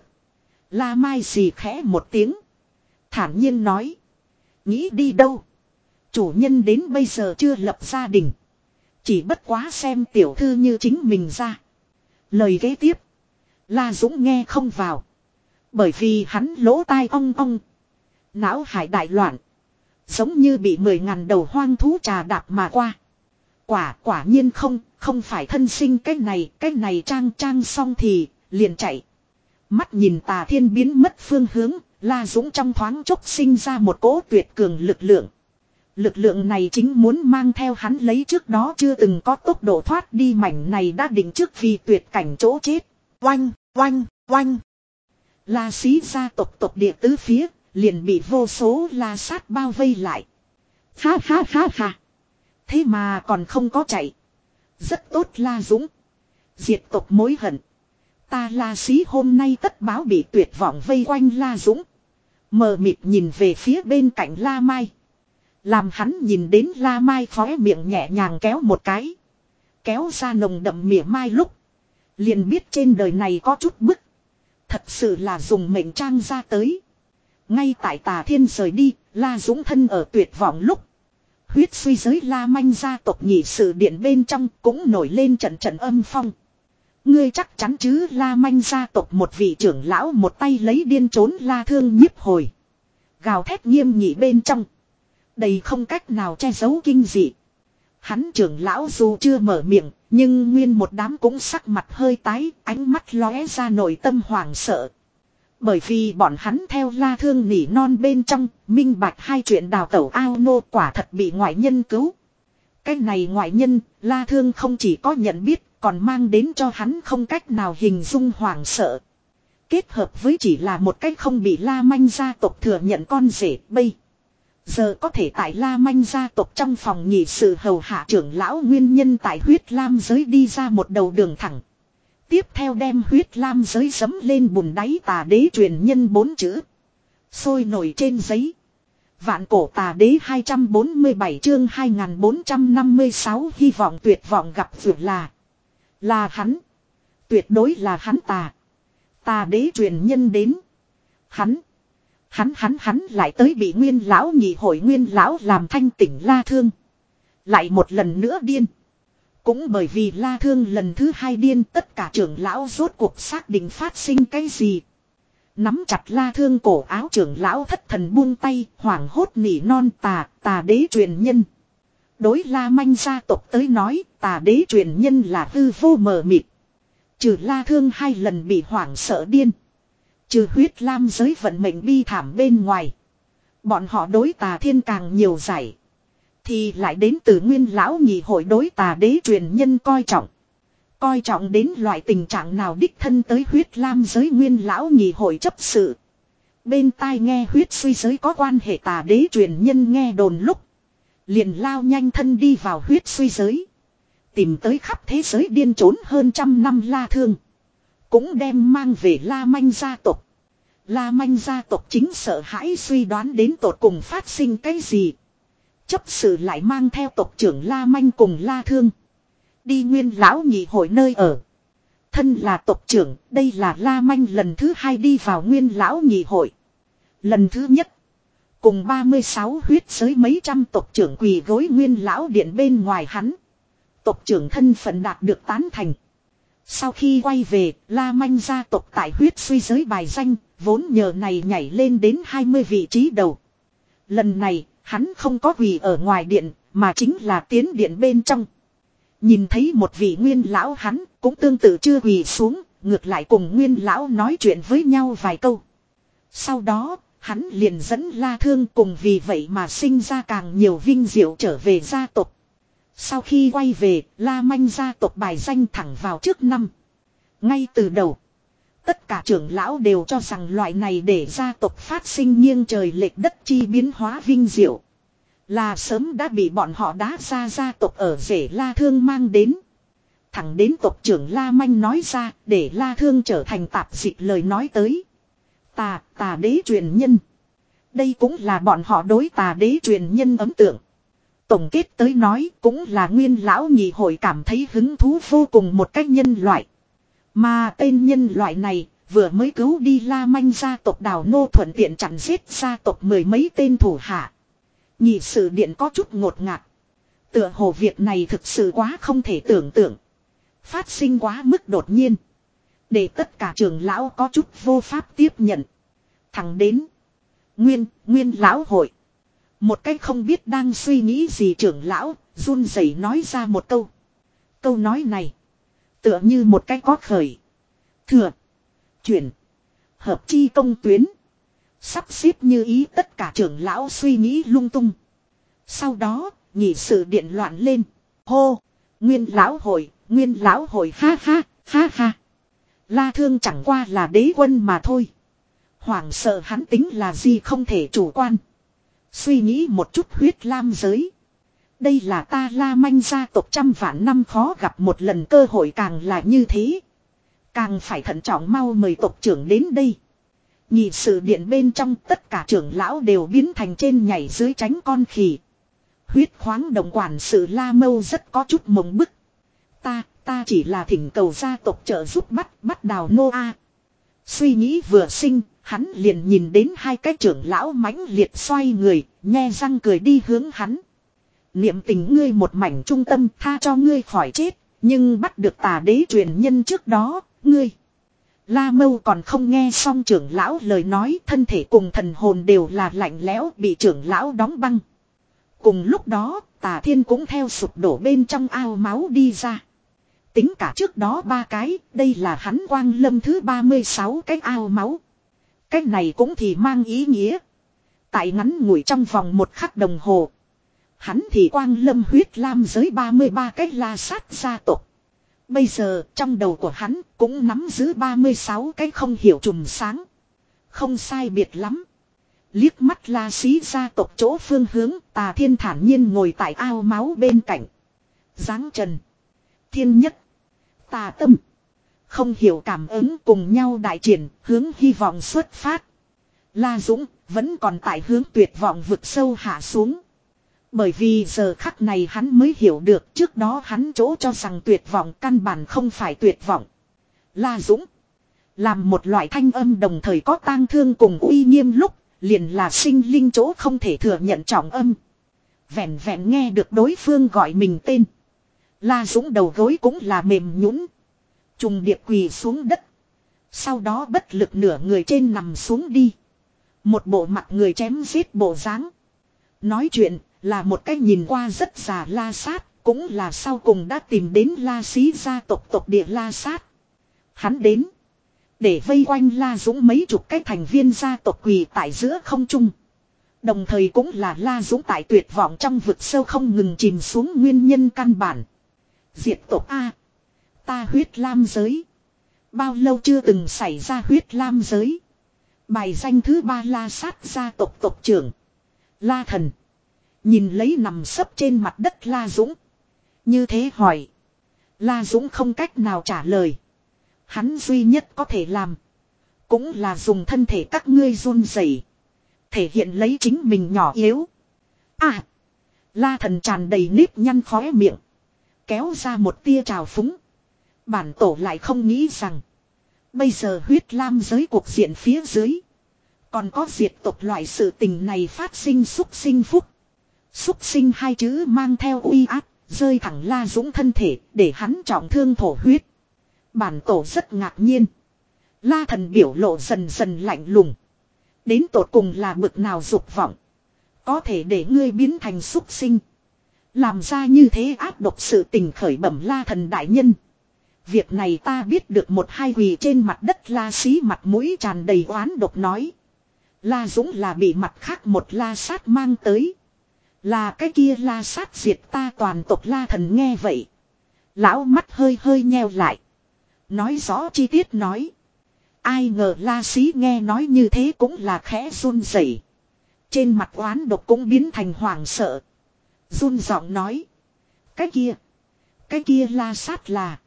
La Mai xì khẽ một tiếng. Thản nhiên nói. Nghĩ đi đâu? Chủ nhân đến bây giờ chưa lập gia đình. Chỉ bất quá xem tiểu thư như chính mình ra. Lời kế tiếp. La Dũng nghe không vào. Bởi vì hắn lỗ tai ong ong. Não hải đại loạn. Giống như bị mười ngàn đầu hoang thú trà đạp mà qua. Quả quả nhiên không, không phải thân sinh cái này, cái này trang trang xong thì, liền chạy. Mắt nhìn Tà Thiên biến mất phương hướng, La Dũng trong thoáng chốc sinh ra một cỗ tuyệt cường lực lượng. Lực lượng này chính muốn mang theo hắn lấy trước đó chưa từng có tốc độ thoát đi mảnh này đã định trước vì tuyệt cảnh chỗ chết. Oanh, oanh, oanh. La Xí gia tộc tộc địa tứ phía, liền bị vô số la sát bao vây lại. Ha ha ha ha. Thế mà còn không có chạy. Rất tốt La Dũng. Diệt tộc mối hận. Ta La Xí hôm nay tất báo bị tuyệt vọng vây quanh La Dũng. Mờ mịt nhìn về phía bên cạnh La Mai. Làm hắn nhìn đến La Mai khóe miệng nhẹ nhàng kéo một cái. Kéo ra nồng đậm mỉa mai lúc. Liền biết trên đời này có chút bức. Thật sự là dùng mệnh trang ra tới. Ngay tại Tà Thiên rời đi, La Dũng thân ở tuyệt vọng lúc. Huyết suy giới La Manh gia tộc nhị sự điện bên trong cũng nổi lên trận trận âm phong. Ngươi chắc chắn chứ? La Manh gia tộc một vị trưởng lão một tay lấy điên trốn La Thương nhiếp hồi. Gào thét nghiêm nghị bên trong. Đầy không cách nào che giấu kinh dị. Hắn trưởng lão dù chưa mở miệng, nhưng nguyên một đám cũng sắc mặt hơi tái, ánh mắt lóe ra nội tâm hoảng sợ. Bởi vì bọn hắn theo La Thương nỉ non bên trong, minh bạch hai chuyện đào tẩu ao nô quả thật bị ngoại nhân cứu. Cái này ngoại nhân, La Thương không chỉ có nhận biết, còn mang đến cho hắn không cách nào hình dung hoảng sợ. Kết hợp với chỉ là một cách không bị La Manh gia tộc thừa nhận con rể bây. Giờ có thể tại La Manh gia tộc trong phòng nhị sự hầu hạ trưởng lão nguyên nhân tại huyết lam giới đi ra một đầu đường thẳng. Tiếp theo đem huyết lam giới sấm lên bùn đáy Tà Đế truyền nhân bốn chữ. Sôi nổi trên giấy. Vạn cổ Tà Đế hai trăm bốn mươi bảy chương hai nghìn bốn trăm năm mươi sáu hy vọng tuyệt vọng gặp vượt là. Là hắn. Tuyệt đối là hắn Tà. Tà Đế truyền nhân đến. Hắn. Hắn hắn hắn lại tới bị nguyên lão nhị hội nguyên lão làm thanh tỉnh La Thương. Lại một lần nữa điên. Cũng bởi vì La Thương lần thứ hai điên tất cả trưởng lão rốt cuộc xác định phát sinh cái gì. Nắm chặt La Thương cổ áo trưởng lão thất thần buông tay hoảng hốt nỉ non tà Tà Đế truyền nhân. Đối La Manh gia tộc tới nói Tà Đế truyền nhân là hư vô mờ mịt. Trừ La Thương hai lần bị hoảng sợ điên. Trừ huyết lam giới vận mệnh bi thảm bên ngoài. Bọn họ đối Tà Thiên càng nhiều giải. Thì lại đến từ nguyên lão nhị hội đối Tà Đế truyền nhân coi trọng. Coi trọng đến loại tình trạng nào đích thân tới huyết lam giới nguyên lão nhị hội chấp sự. Bên tai nghe huyết suy giới có quan hệ Tà Đế truyền nhân nghe đồn lúc. Liền lao nhanh thân đi vào huyết suy giới. Tìm tới khắp thế giới điên trốn hơn trăm năm La Thương. Cũng đem mang về La Manh gia tộc. La Manh gia tộc chính sợ hãi suy đoán đến tột cùng phát sinh cái gì. Chấp sự lại mang theo tộc trưởng La Manh cùng La Thương. Đi nguyên lão nhị hội nơi ở. Thân là tộc trưởng, đây là La Manh lần thứ hai đi vào nguyên lão nhị hội. Lần thứ nhất. Cùng ba mươi sáu huyết giới mấy trăm tộc trưởng quỳ gối nguyên lão điện bên ngoài hắn. Tộc trưởng thân phận đạt được tán thành. Sau khi quay về, La Manh gia tộc tại huyết suy giới bài danh, vốn nhờ này nhảy lên đến hai mươi vị trí đầu. Lần này, hắn không có quỳ ở ngoài điện, mà chính là tiến điện bên trong. Nhìn thấy một vị nguyên lão hắn, cũng tương tự chưa quỳ xuống, ngược lại cùng nguyên lão nói chuyện với nhau vài câu. Sau đó, hắn liền dẫn La Thương cùng vì vậy mà sinh ra càng nhiều vinh diệu trở về gia tộc. Sau khi quay về, La Manh gia tộc bài danh thẳng vào trước năm. Ngay từ đầu, tất cả trưởng lão đều cho rằng loại này để gia tộc phát sinh nghiêng trời lệch đất chi biến hóa vinh diệu. Là sớm đã bị bọn họ đá ra gia tộc ở rể La Thương mang đến. Thẳng đến tộc trưởng La Manh nói ra để La Thương trở thành tạp dịch lời nói tới. Tà, Tà Đế truyền nhân. Đây cũng là bọn họ đối Tà Đế truyền nhân ấn tượng. Tổng kết tới nói cũng là Nguyên lão nhị hội cảm thấy hứng thú vô cùng một cách nhân loại. Mà tên nhân loại này vừa mới cứu đi La Manh gia tộc Đào Nô, thuận tiện chặn giết gia tộc mười mấy tên thủ hạ. Nhị sự điện có chút ngột ngạt. Tựa hồ việc này thực sự quá không thể tưởng tượng. Phát sinh quá mức đột nhiên. Để tất cả trưởng lão có chút vô pháp tiếp nhận. Thẳng đến Nguyên, Nguyên lão hội. Một cách không biết đang suy nghĩ gì trưởng lão, run rẩy nói ra một câu. Câu nói này tựa như một cái có khởi, thừa, chuyển, hợp chi công tuyến. Sắp xếp như ý tất cả trưởng lão suy nghĩ lung tung. Sau đó, nhị sự điện loạn lên. Hô, Nguyên lão hội, Nguyên lão hội, ha ha, ha ha. La Thương chẳng qua là đế quân mà thôi. Hoảng sợ hắn tính là gì không thể chủ quan. Suy nghĩ một chút huyết lam giới. Đây là ta La Manh gia tộc trăm vạn năm khó gặp một lần cơ hội, càng là như thế. Càng phải thận trọng, mau mời tộc trưởng đến đây. Nhị sự điện bên trong tất cả trưởng lão đều biến thành trên nhảy dưới tránh con khỉ. Huyết khoáng đồng quản sự La Mâu rất có chút mộng bức. Ta, ta chỉ là thỉnh cầu gia tộc trợ giúp bắt, bắt Đào Nô a. Suy nghĩ vừa sinh, hắn liền nhìn đến hai cái trưởng lão mãnh liệt xoay người, nhe răng cười đi hướng hắn. Niệm tình ngươi một mảnh trung tâm, tha cho ngươi khỏi chết, nhưng bắt được tà đế truyền nhân trước đó, ngươi. La Mâu còn không nghe xong trưởng lão lời nói, thân thể cùng thần hồn đều là lạnh lẽo, bị trưởng lão đóng băng. Cùng lúc đó, Tà Thiên cũng theo sụp đổ bên trong ao máu đi ra. Tính cả trước đó ba cái, đây là hắn quang lâm thứ ba mươi sáu cái ao máu. Cái này cũng thì mang ý nghĩa. Tại ngắn ngủi trong vòng một khắc đồng hồ, hắn thì quang lâm huyết lam giới ba mươi ba cái La Sát gia tộc. Bây giờ trong đầu của hắn cũng nắm giữ ba mươi sáu cái không hiểu chùm sáng. Không sai biệt lắm. Liếc mắt La Xí gia tộc chỗ phương hướng, Tà Thiên thản nhiên ngồi tại ao máu bên cạnh. Giáng trần, thiên nhất, tà tâm, không hiểu cảm ứng cùng nhau đại triển, hướng hy vọng xuất phát. La Dũng vẫn còn tại hướng tuyệt vọng vực sâu hạ xuống. Bởi vì giờ khắc này hắn mới hiểu được trước đó hắn chỗ cho rằng tuyệt vọng căn bản không phải tuyệt vọng. La Dũng làm một loại thanh âm đồng thời có tang thương cùng uy nghiêm lúc, liền là sinh linh chỗ không thể thừa nhận trọng âm. Vẹn vẹn nghe được đối phương gọi mình tên, La Dũng đầu gối cũng là mềm nhũn, trùng điệp quỳ xuống đất. Sau đó bất lực nửa người trên nằm xuống đi. Một bộ mặt người chém giết bộ dáng. Nói chuyện là một cái nhìn qua rất già La Sát, cũng là sau cùng đã tìm đến La Xí gia tộc tộc địa La Sát. Hắn đến để vây quanh La Dũng mấy chục cái thành viên gia tộc quỳ tại giữa không trung. Đồng thời cũng là La Dũng tại tuyệt vọng trong vực sâu không ngừng chìm xuống nguyên nhân căn bản. Diệt tộc A. Ta huyết lam giới. Bao lâu chưa từng xảy ra huyết lam giới. Bài danh thứ ba La Sát gia tộc tộc trưởng La Thần nhìn lấy nằm sấp trên mặt đất La Dũng, như thế hỏi. La Dũng không cách nào trả lời. Hắn duy nhất có thể làm cũng là dùng thân thể các ngươi run rẩy, thể hiện lấy chính mình nhỏ yếu. À, La Thần tràn đầy nếp nhăn khóe miệng, kéo ra một tia trào phúng. Bản tổ lại không nghĩ rằng bây giờ huyết lam giới cuộc diện phía dưới còn có diệt tộc loại sự tình này phát sinh. Xúc sinh phúc. Xúc sinh hai chữ mang theo uy áp, rơi thẳng La Dũng thân thể, để hắn trọng thương thổ huyết. Bản tổ rất ngạc nhiên. La Thần biểu lộ dần dần lạnh lùng. Đến tột cùng là bực nào dục vọng, có thể để ngươi biến thành xúc sinh, làm ra như thế ác độc sự tình. Khởi bẩm La Thần đại nhân, việc này ta biết được. Một hai quỳ trên mặt đất La Xí mặt mũi tràn đầy oán độc nói. La Dũng là bị mặt khác một La Sát mang tới. Là cái kia La Sát diệt ta toàn tộc. La Thần nghe vậy, lão mắt hơi hơi nheo lại, nói rõ chi tiết nói. Ai ngờ La Xí nghe nói như thế cũng là khẽ run rẩy, trên mặt oán độc cũng biến thành hoảng sợ, run giọng nói. Cái kia, cái kia La Sát là,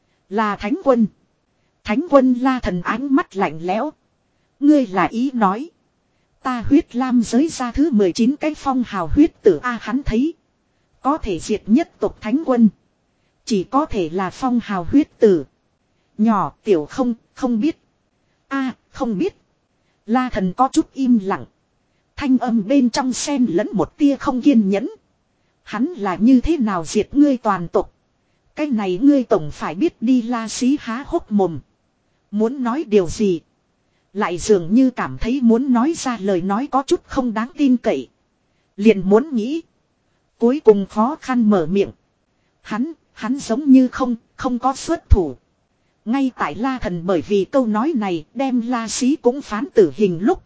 là Thánh Quân. Thánh Quân. La Thần ánh mắt lạnh lẽo. Ngươi là ý nói ta huyết lam giới ra thứ mười chín cái phong hào huyết tử A. Hắn thấy Có thể diệt nhất tộc thánh quân. Chỉ có thể là phong hào huyết tử. Nhỏ tiểu không, không biết. A không biết. La thần có chút im lặng. Thanh âm bên trong xen lẫn một tia không kiên nhẫn. Hắn là như thế nào diệt ngươi toàn tộc. Cái này ngươi tổng phải biết đi. La Sĩ há hốc mồm. Muốn nói điều gì. Lại dường như cảm thấy muốn nói ra lời nói có chút không đáng tin cậy. Liền muốn nghĩ. Cuối cùng khó khăn mở miệng. Hắn, hắn giống như không, không có xuất thủ. Ngay tại La thần bởi vì câu nói này đem La Sĩ cũng phán tử hình lúc.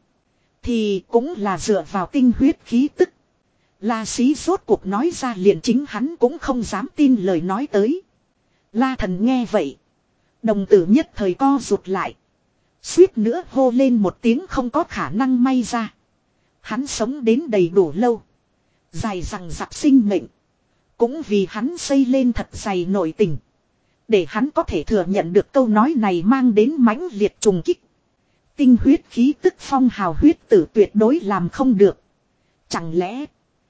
Thì cũng là dựa vào tinh huyết khí tức. La Sĩ rốt cuộc nói ra liền chính hắn cũng không dám tin lời nói tới. La thần nghe vậy. Đồng tử nhất thời co rụt lại. Suýt nữa hô lên một tiếng không có khả năng may ra. Hắn sống đến đầy đủ lâu. Dài rằng giặc sinh mệnh. Cũng vì hắn xây lên thật dày nội tình. Để hắn có thể thừa nhận được câu nói này mang đến mãnh liệt trùng kích. Tinh huyết khí tức phong hào huyết tử tuyệt đối làm không được. Chẳng lẽ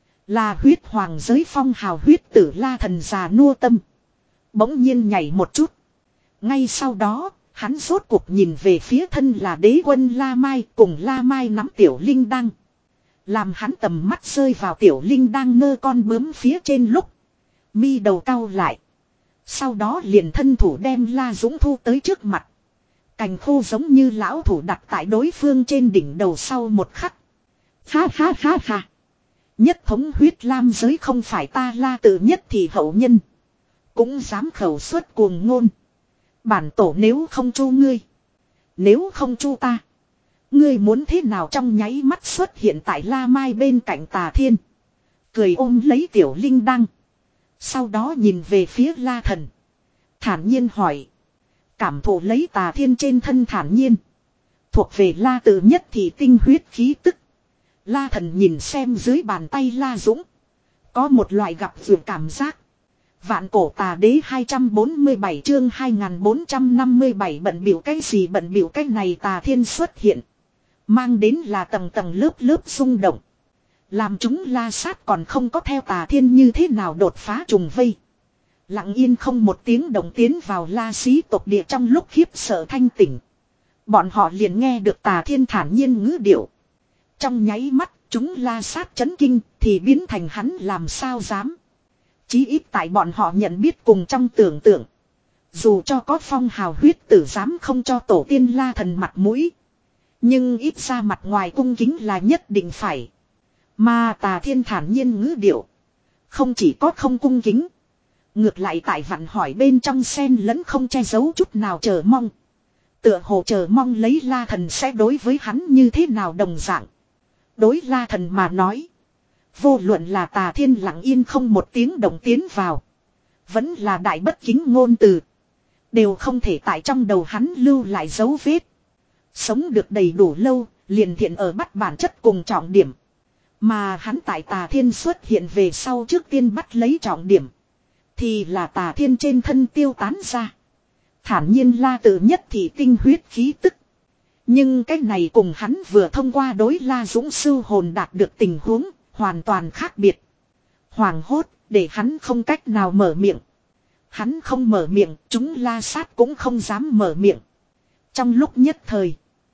là huyết hoàng giới phong hào huyết tử La thần già nua tâm. Bỗng nhiên nhảy một chút. Ngay sau đó, hắn rốt cuộc nhìn về phía thân là đế quân La Mai cùng La Mai nắm tiểu linh đăng. Làm hắn tầm mắt rơi vào tiểu linh đang ngơ con bướm phía trên lúc. Mi đầu cau lại. Sau đó liền thân thủ đem La Dũng thu tới trước mặt. Cành khô giống như lão thủ đặt tại đối phương trên đỉnh đầu sau một khắc. Ha ha ha ha. Nhất thống huyết lam giới không phải ta La tự nhất thì hậu nhân. Cũng dám khẩu suất cuồng ngôn. Bản tổ nếu không chu ngươi. Nếu không chu ta. Ngươi muốn thế nào trong nháy mắt xuất hiện tại La Mai bên cạnh Tà Thiên. Cười ôm lấy tiểu linh đăng. Sau đó nhìn về phía La thần. Thản nhiên hỏi. Cảm thụ lấy Tà Thiên trên thân thản nhiên. Thuộc về La tự nhất thì tinh huyết khí tức. La thần nhìn xem dưới bàn tay La Dũng. Có một loại gặp dường cảm giác. Vạn cổ tà đế hai trăm bốn mươi bảy chương hai nghìn bốn trăm năm mươi bảy bận biểu cái gì bận biểu cái này Tà Thiên xuất hiện. Mang đến là tầng tầng lớp lớp rung động. Làm chúng La Sát còn không có theo Tà Thiên như thế nào đột phá trùng vây. Lặng yên không một tiếng động tiến vào La Sĩ tộc địa trong lúc khiếp sợ thanh tỉnh. Bọn họ liền nghe được Tà Thiên thản nhiên ngữ điệu. Trong nháy mắt chúng La Sát chấn kinh thì biến thành hắn làm sao dám. Chí ít tại bọn họ nhận biết cùng trong tưởng tượng. Dù cho có phong hào huyết tử dám không cho tổ tiên La thần mặt mũi. Nhưng ít ra mặt ngoài cung kính là nhất định phải. Mà Tà Thiên thản nhiên ngữ điệu. Không chỉ có không cung kính. Ngược lại tại vặn hỏi bên trong sen lẫn không che giấu chút nào chờ mong. Tựa hồ chờ mong lấy La thần sẽ đối với hắn như thế nào đồng dạng. Đối La thần mà nói. Vô luận là Tà Thiên lặng yên không một tiếng động tiến vào. Vẫn là đại bất kính ngôn từ. Đều không thể tại trong đầu hắn lưu lại dấu vết. Sống được đầy đủ lâu, liền thiện ở bắt bản chất cùng trọng điểm. Mà hắn tại Tà Thiên xuất hiện về sau trước tiên bắt lấy trọng điểm. Thì là Tà Thiên trên thân tiêu tán ra. Thản nhiên La tự nhất thì tinh huyết khí tức. Nhưng cái này cùng hắn vừa thông qua đối La Dũng sư hồn đạt được tình huống, hoàn toàn khác biệt. Hoàng hốt, để hắn không cách nào mở miệng. Hắn không mở miệng, chúng La Sát cũng không dám mở miệng. Trong lúc nhất thời,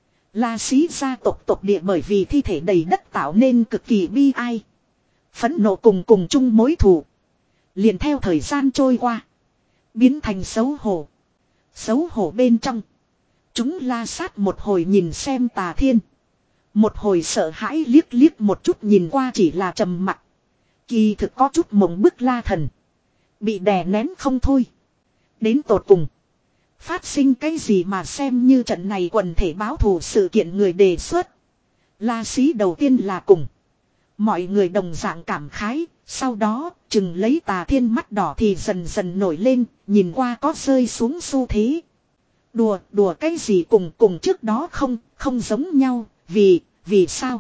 La Sĩ gia tộc tộc địa bởi vì thi thể đầy đất tạo nên cực kỳ bi ai. Phẫn nộ cùng cùng chung mối thù. Liền theo thời gian trôi qua. Biến thành xấu hổ. Xấu hổ bên trong. Chúng La Sát một hồi nhìn xem Tà Thiên. Một hồi sợ hãi liếc liếc một chút nhìn qua chỉ là trầm mặc. Kỳ thực có chút mộng bức La thần. Bị đè nén không thôi. Đến tột cùng. Phát sinh cái gì mà xem như trận này quần thể báo thù sự kiện người đề xuất. La Sĩ đầu tiên là cùng. Mọi người đồng dạng cảm khái. Sau đó chừng lấy Tà Thiên mắt đỏ thì dần dần nổi lên. Nhìn qua có rơi xuống xu thế. Đùa đùa cái gì cùng cùng trước đó không. Không giống nhau. Vì vì sao.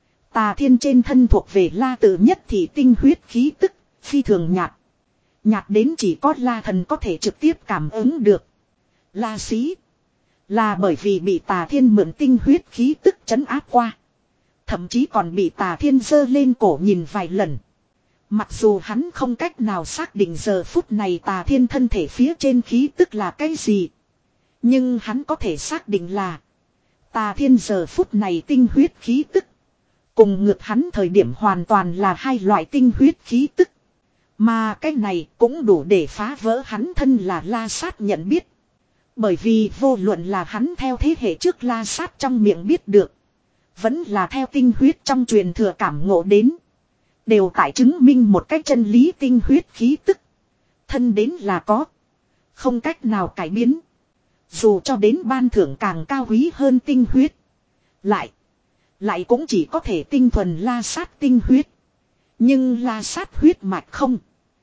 Tà Thiên trên thân thuộc về La tự nhất thì tinh huyết khí tức. Phi thường nhạt. Nhạt đến chỉ có La thần có thể trực tiếp cảm ứng được. La Sĩ. Là bởi vì bị Tà Thiên mượn tinh huyết khí tức trấn áp qua. Thậm chí còn bị Tà Thiên giơ lên cổ nhìn vài lần. Mặc dù hắn không cách nào xác định giờ phút này Tà Thiên thân thể phía trên khí tức là cái gì. Nhưng hắn có thể xác định là Tà Thiên giờ phút này tinh huyết khí tức cùng ngược hắn thời điểm hoàn toàn là hai loại tinh huyết khí tức. Mà cái này cũng đủ để phá vỡ hắn thân là La Sát nhận biết. Bởi vì vô luận là hắn theo thế hệ trước La Sát trong miệng biết được, vẫn là theo tinh huyết trong truyền thừa cảm ngộ đến, đều tại chứng minh một cách chân lý tinh huyết khí tức. Thân đến là có, không cách nào cải biến. Dù cho đến ban thưởng càng cao quý hơn tinh huyết, Lại, lại cũng chỉ có thể tinh thuần La Sát tinh huyết. Nhưng La Sát huyết mạch không,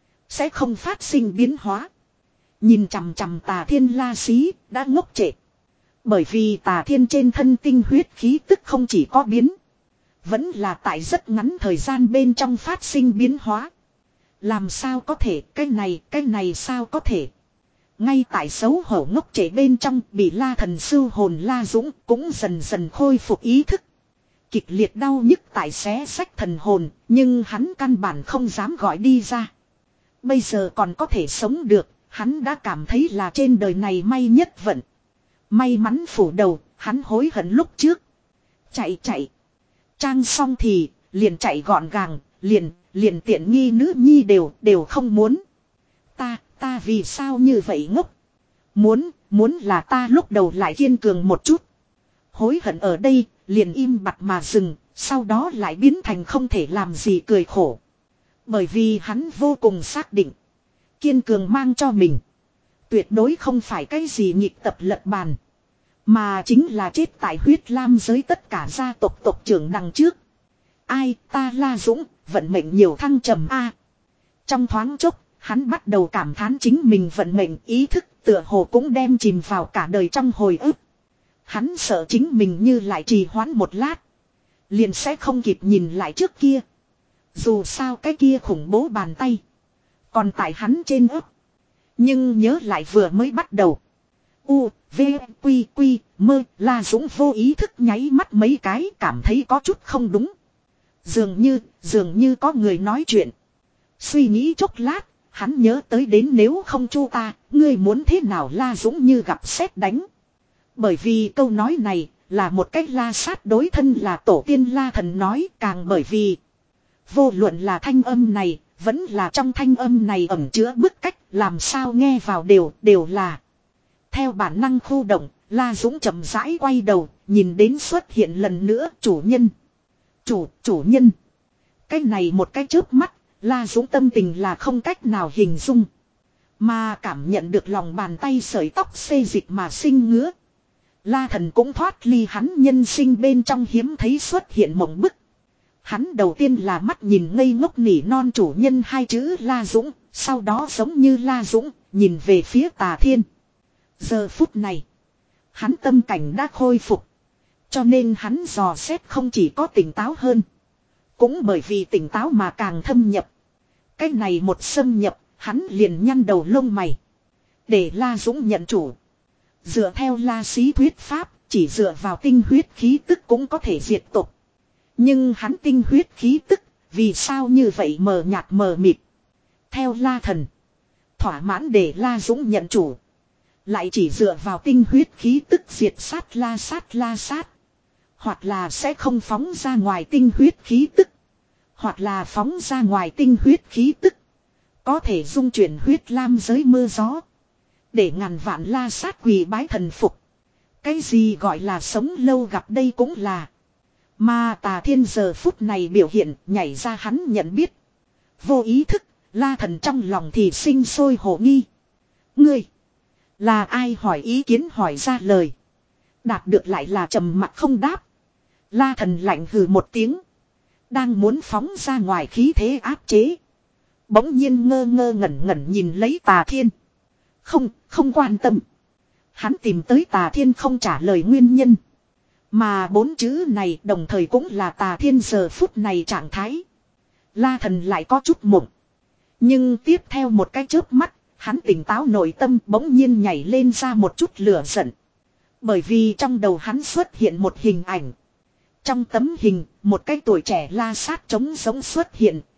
sẽ không phát sinh biến hóa. Nhìn chằm chằm Tà Thiên La Xí đã ngốc trệ. Bởi vì Tà Thiên trên thân tinh huyết khí tức không chỉ có biến, vẫn là tại rất ngắn thời gian bên trong phát sinh biến hóa. Làm sao có thể, cái này, cái này sao có thể. Ngay tại xấu hổ ngốc trệ bên trong, bị La Thần sưu hồn La Dũng cũng dần dần khôi phục ý thức. Kịch liệt đau nhức tại xé sách thần hồn, nhưng hắn căn bản không dám gọi đi ra. Bây giờ còn có thể sống được, hắn đã cảm thấy là trên đời này may nhất vận. May mắn phủ đầu, hắn hối hận lúc trước. Chạy chạy. Trang xong thì, liền chạy gọn gàng, liền, liền tiện nghi nữ nhi đều, đều không muốn. Ta, ta vì sao như vậy ngốc? Muốn, muốn là ta lúc đầu lại kiên cường một chút. Hối hận ở đây, liền im bặt mà dừng, sau đó lại biến thành không thể làm gì cười khổ. Bởi vì hắn vô cùng xác định, kiên cường mang cho mình tuyệt đối không phải cái gì nhịp tập lật bàn, mà chính là chết tại huyết lam giới tất cả gia tộc tộc trưởng đằng trước. Ai, ta La Dũng, vận mệnh nhiều thăng trầm a. Trong thoáng chốc, hắn bắt đầu cảm thán chính mình vận mệnh, ý thức tựa hồ cũng đem chìm vào cả đời trong hồi ức. Hắn sợ chính mình như lại trì hoãn một lát, liền sẽ không kịp nhìn lại trước kia. Dù sao cái kia khủng bố bàn tay còn tại hắn trên ấp. Nhưng nhớ lại vừa mới bắt đầu. U, V, Quy, Quy, Mơ, La Dũng vô ý thức nháy mắt mấy cái, cảm thấy có chút không đúng. Dường như, dường như có người nói chuyện. Suy nghĩ chốc lát, hắn nhớ tới đến nếu không chu ta, ngươi muốn thế nào La Dũng như gặp sét đánh. Bởi vì câu nói này là một cách La Sát đối thân là tổ tiên La Thần nói, càng bởi vì vô luận là thanh âm này, vẫn là trong thanh âm này ẩn chứa bức cách, làm sao nghe vào đều, đều là. Theo bản năng khu động, La Dũng chậm rãi quay đầu, nhìn đến xuất hiện lần nữa chủ nhân. Chủ, chủ nhân. Cái này một cái chớp mắt, La Dũng tâm tình là không cách nào hình dung. Mà cảm nhận được lòng bàn tay sợi tóc xê dịch mà sinh ngứa. La Thần cũng thoát ly hắn nhân sinh bên trong hiếm thấy xuất hiện mộng bức. Hắn đầu tiên là mắt nhìn ngây ngốc nỉ non chủ nhân hai chữ La Dũng, sau đó giống như La Dũng, nhìn về phía Tà Thiên. Giờ phút này, hắn tâm cảnh đã khôi phục. Cho nên hắn dò xét không chỉ có tỉnh táo hơn, cũng bởi vì tỉnh táo mà càng thâm nhập. Cái này một xâm nhập, hắn liền nhăn đầu lông mày. Để La Dũng nhận chủ. Dựa theo La Xí thuyết pháp, chỉ dựa vào tinh huyết khí tức cũng có thể diệt tộc. Nhưng hắn tinh huyết khí tức, vì sao như vậy mờ nhạt mờ mịt. Theo La Thần, thỏa mãn để La Dũng nhận chủ, lại chỉ dựa vào tinh huyết khí tức diệt sát La Sát La Sát. Hoặc là sẽ không phóng ra ngoài tinh huyết khí tức, hoặc là phóng ra ngoài tinh huyết khí tức, có thể dung chuyển huyết lam giới mưa gió, để ngàn vạn La Sát quỳ bái thần phục. Cái gì gọi là sống lâu gặp đây cũng là. Mà Tà Thiên giờ phút này biểu hiện nhảy ra hắn nhận biết. Vô ý thức, La Thần trong lòng thì sinh sôi hồ nghi. Ngươi, là ai hỏi ý kiến hỏi ra lời. Đạt được lại là trầm mặc không đáp. La Thần lạnh hừ một tiếng. Đang muốn phóng ra ngoài khí thế áp chế. Bỗng nhiên ngơ ngơ ngẩn ngẩn nhìn lấy Tà Thiên. Không, không quan tâm. Hắn tìm tới Tà Thiên không trả lời nguyên nhân. Mà bốn chữ này đồng thời cũng là Tà Thiên giờ phút này trạng thái. La Thần lại có chút mộng. Nhưng tiếp theo một cái chớp mắt, hắn tỉnh táo nội tâm bỗng nhiên nhảy lên ra một chút lửa giận. Bởi vì trong đầu hắn xuất hiện một hình ảnh. Trong tấm hình, một cái tuổi trẻ La Sát trống giống xuất hiện,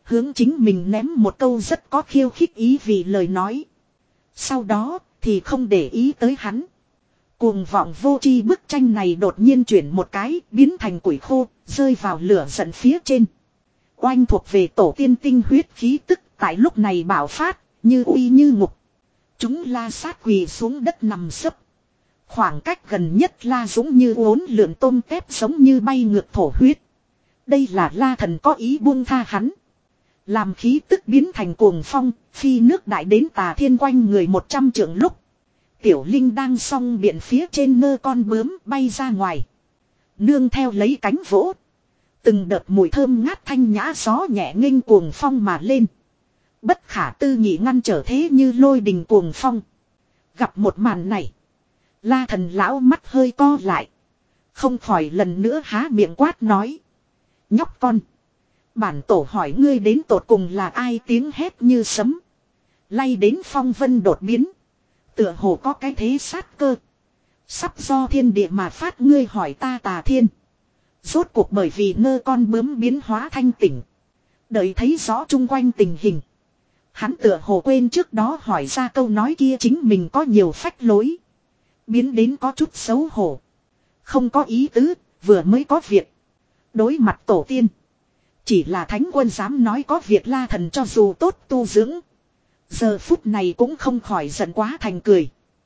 Hướng chính mình ném một câu rất có khiêu khích ý vì lời nói. Sau đó thì không để ý tới hắn. Cuồng vọng vô tri bức tranh này đột nhiên chuyển một cái, biến thành củi khô, rơi vào lửa giận phía trên. Oanh thuộc về tổ tiên tinh huyết khí tức tại lúc này bạo phát, như uy như ngục. Chúng la sát quỳ xuống đất nằm sấp. Khoảng cách gần nhất La Dũng như uốn lượn tôm tép giống như bay ngược thổ huyết. Đây là La Thần có ý buông tha hắn. Làm khí tức biến thành cuồng phong, phi nước đại đến Tà Thiên quanh người một trăm trượng lúc. Tiểu Linh đang song biện phía trên nơ con bướm bay ra ngoài. Nương theo lấy cánh vỗ. Từng đợt mùi thơm ngát thanh nhã gió nhẹ nghênh cuồng phong mà lên. Bất khả tư nghị ngăn trở thế như lôi đình cuồng phong. Gặp một màn này. La Thần lão mắt hơi co lại. Không khỏi lần nữa há miệng quát nói. Nhóc con. Bản tổ hỏi ngươi đến tột cùng là ai, tiếng hét như sấm. Lay đến phong vân đột biến. Tựa hồ có cái thế sát cơ. Sắp do thiên địa mà phát, ngươi hỏi ta Tà Thiên. Rốt cuộc bởi vì nơ con bướm biến hóa thanh tỉnh. Đợi thấy rõ chung quanh tình hình. Hắn tựa hồ quên trước đó hỏi ra câu nói kia chính mình có nhiều phách lối. Biến đến có chút xấu hổ. Không có ý tứ, vừa mới có việc. Đối mặt tổ tiên. Chỉ là thánh quân dám nói có việc La Thần cho dù tốt tu dưỡng. Giờ phút này cũng không khỏi giận quá thành cười.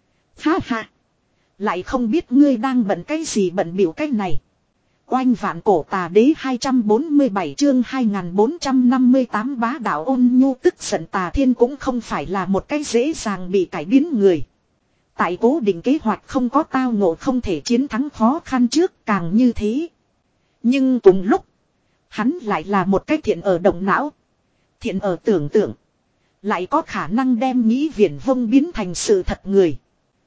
Ha ha. Lại không biết ngươi đang bận cái gì, bận biểu cái này. Oanh vạn cổ tà đế hai trăm bốn mươi bảy chương hai nghìn bốn trăm năm mươi tám bá đạo ôn nhu tức giận Tà Thiên cũng không phải là một cái dễ dàng bị cải biến người. Tại cố định kế hoạch không có tao ngộ không thể chiến thắng khó khăn trước càng như thế. Nhưng cùng lúc, hắn lại là một cái thiện ở động não. Thiện ở tưởng tượng. Lại có khả năng đem nghĩ viển vông biến thành sự thật người.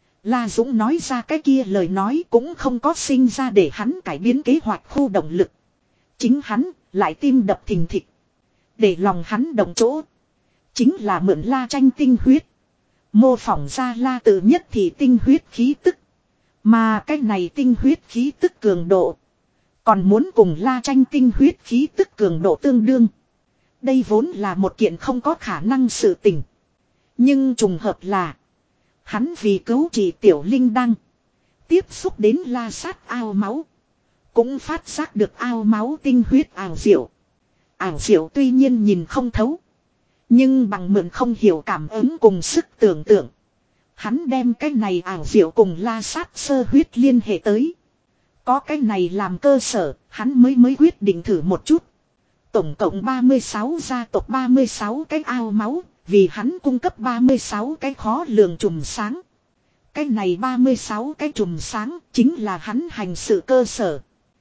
La Dũng nói ra cái kia lời nói cũng không có sinh ra để hắn cải biến kế hoạch khu động lực. Chính hắn lại tim đập thình thịch. Để lòng hắn động chỗ. Chính là mượn La Tranh tinh huyết. Mô phỏng ra La Tự nhất thì tinh huyết khí tức. Mà cái này tinh huyết khí tức cường độ. Còn muốn cùng La Tranh tinh huyết khí tức cường độ tương đương. Đây vốn là một kiện không có khả năng sự tình. Nhưng trùng hợp là. Hắn vì cứu trị Tiểu Linh Đăng. Tiếp xúc đến La Sát ao máu. Cũng phát giác được ao máu tinh huyết ảo diệu. Ảo diệu tuy nhiên nhìn không thấu. Nhưng bằng mượn không hiểu cảm ứng cùng sức tưởng tượng. Hắn đem cái này ảo diệu cùng La Sát sơ huyết liên hệ tới. Có cái này làm cơ sở, hắn mới mới quyết định thử một chút. Tổng cộng ba mươi sáu gia tộc ba mươi sáu cái ao máu, vì hắn cung cấp ba mươi sáu cái khó lường chùm sáng. Cái này ba mươi sáu cái chùm sáng chính là hắn hành sự cơ sở.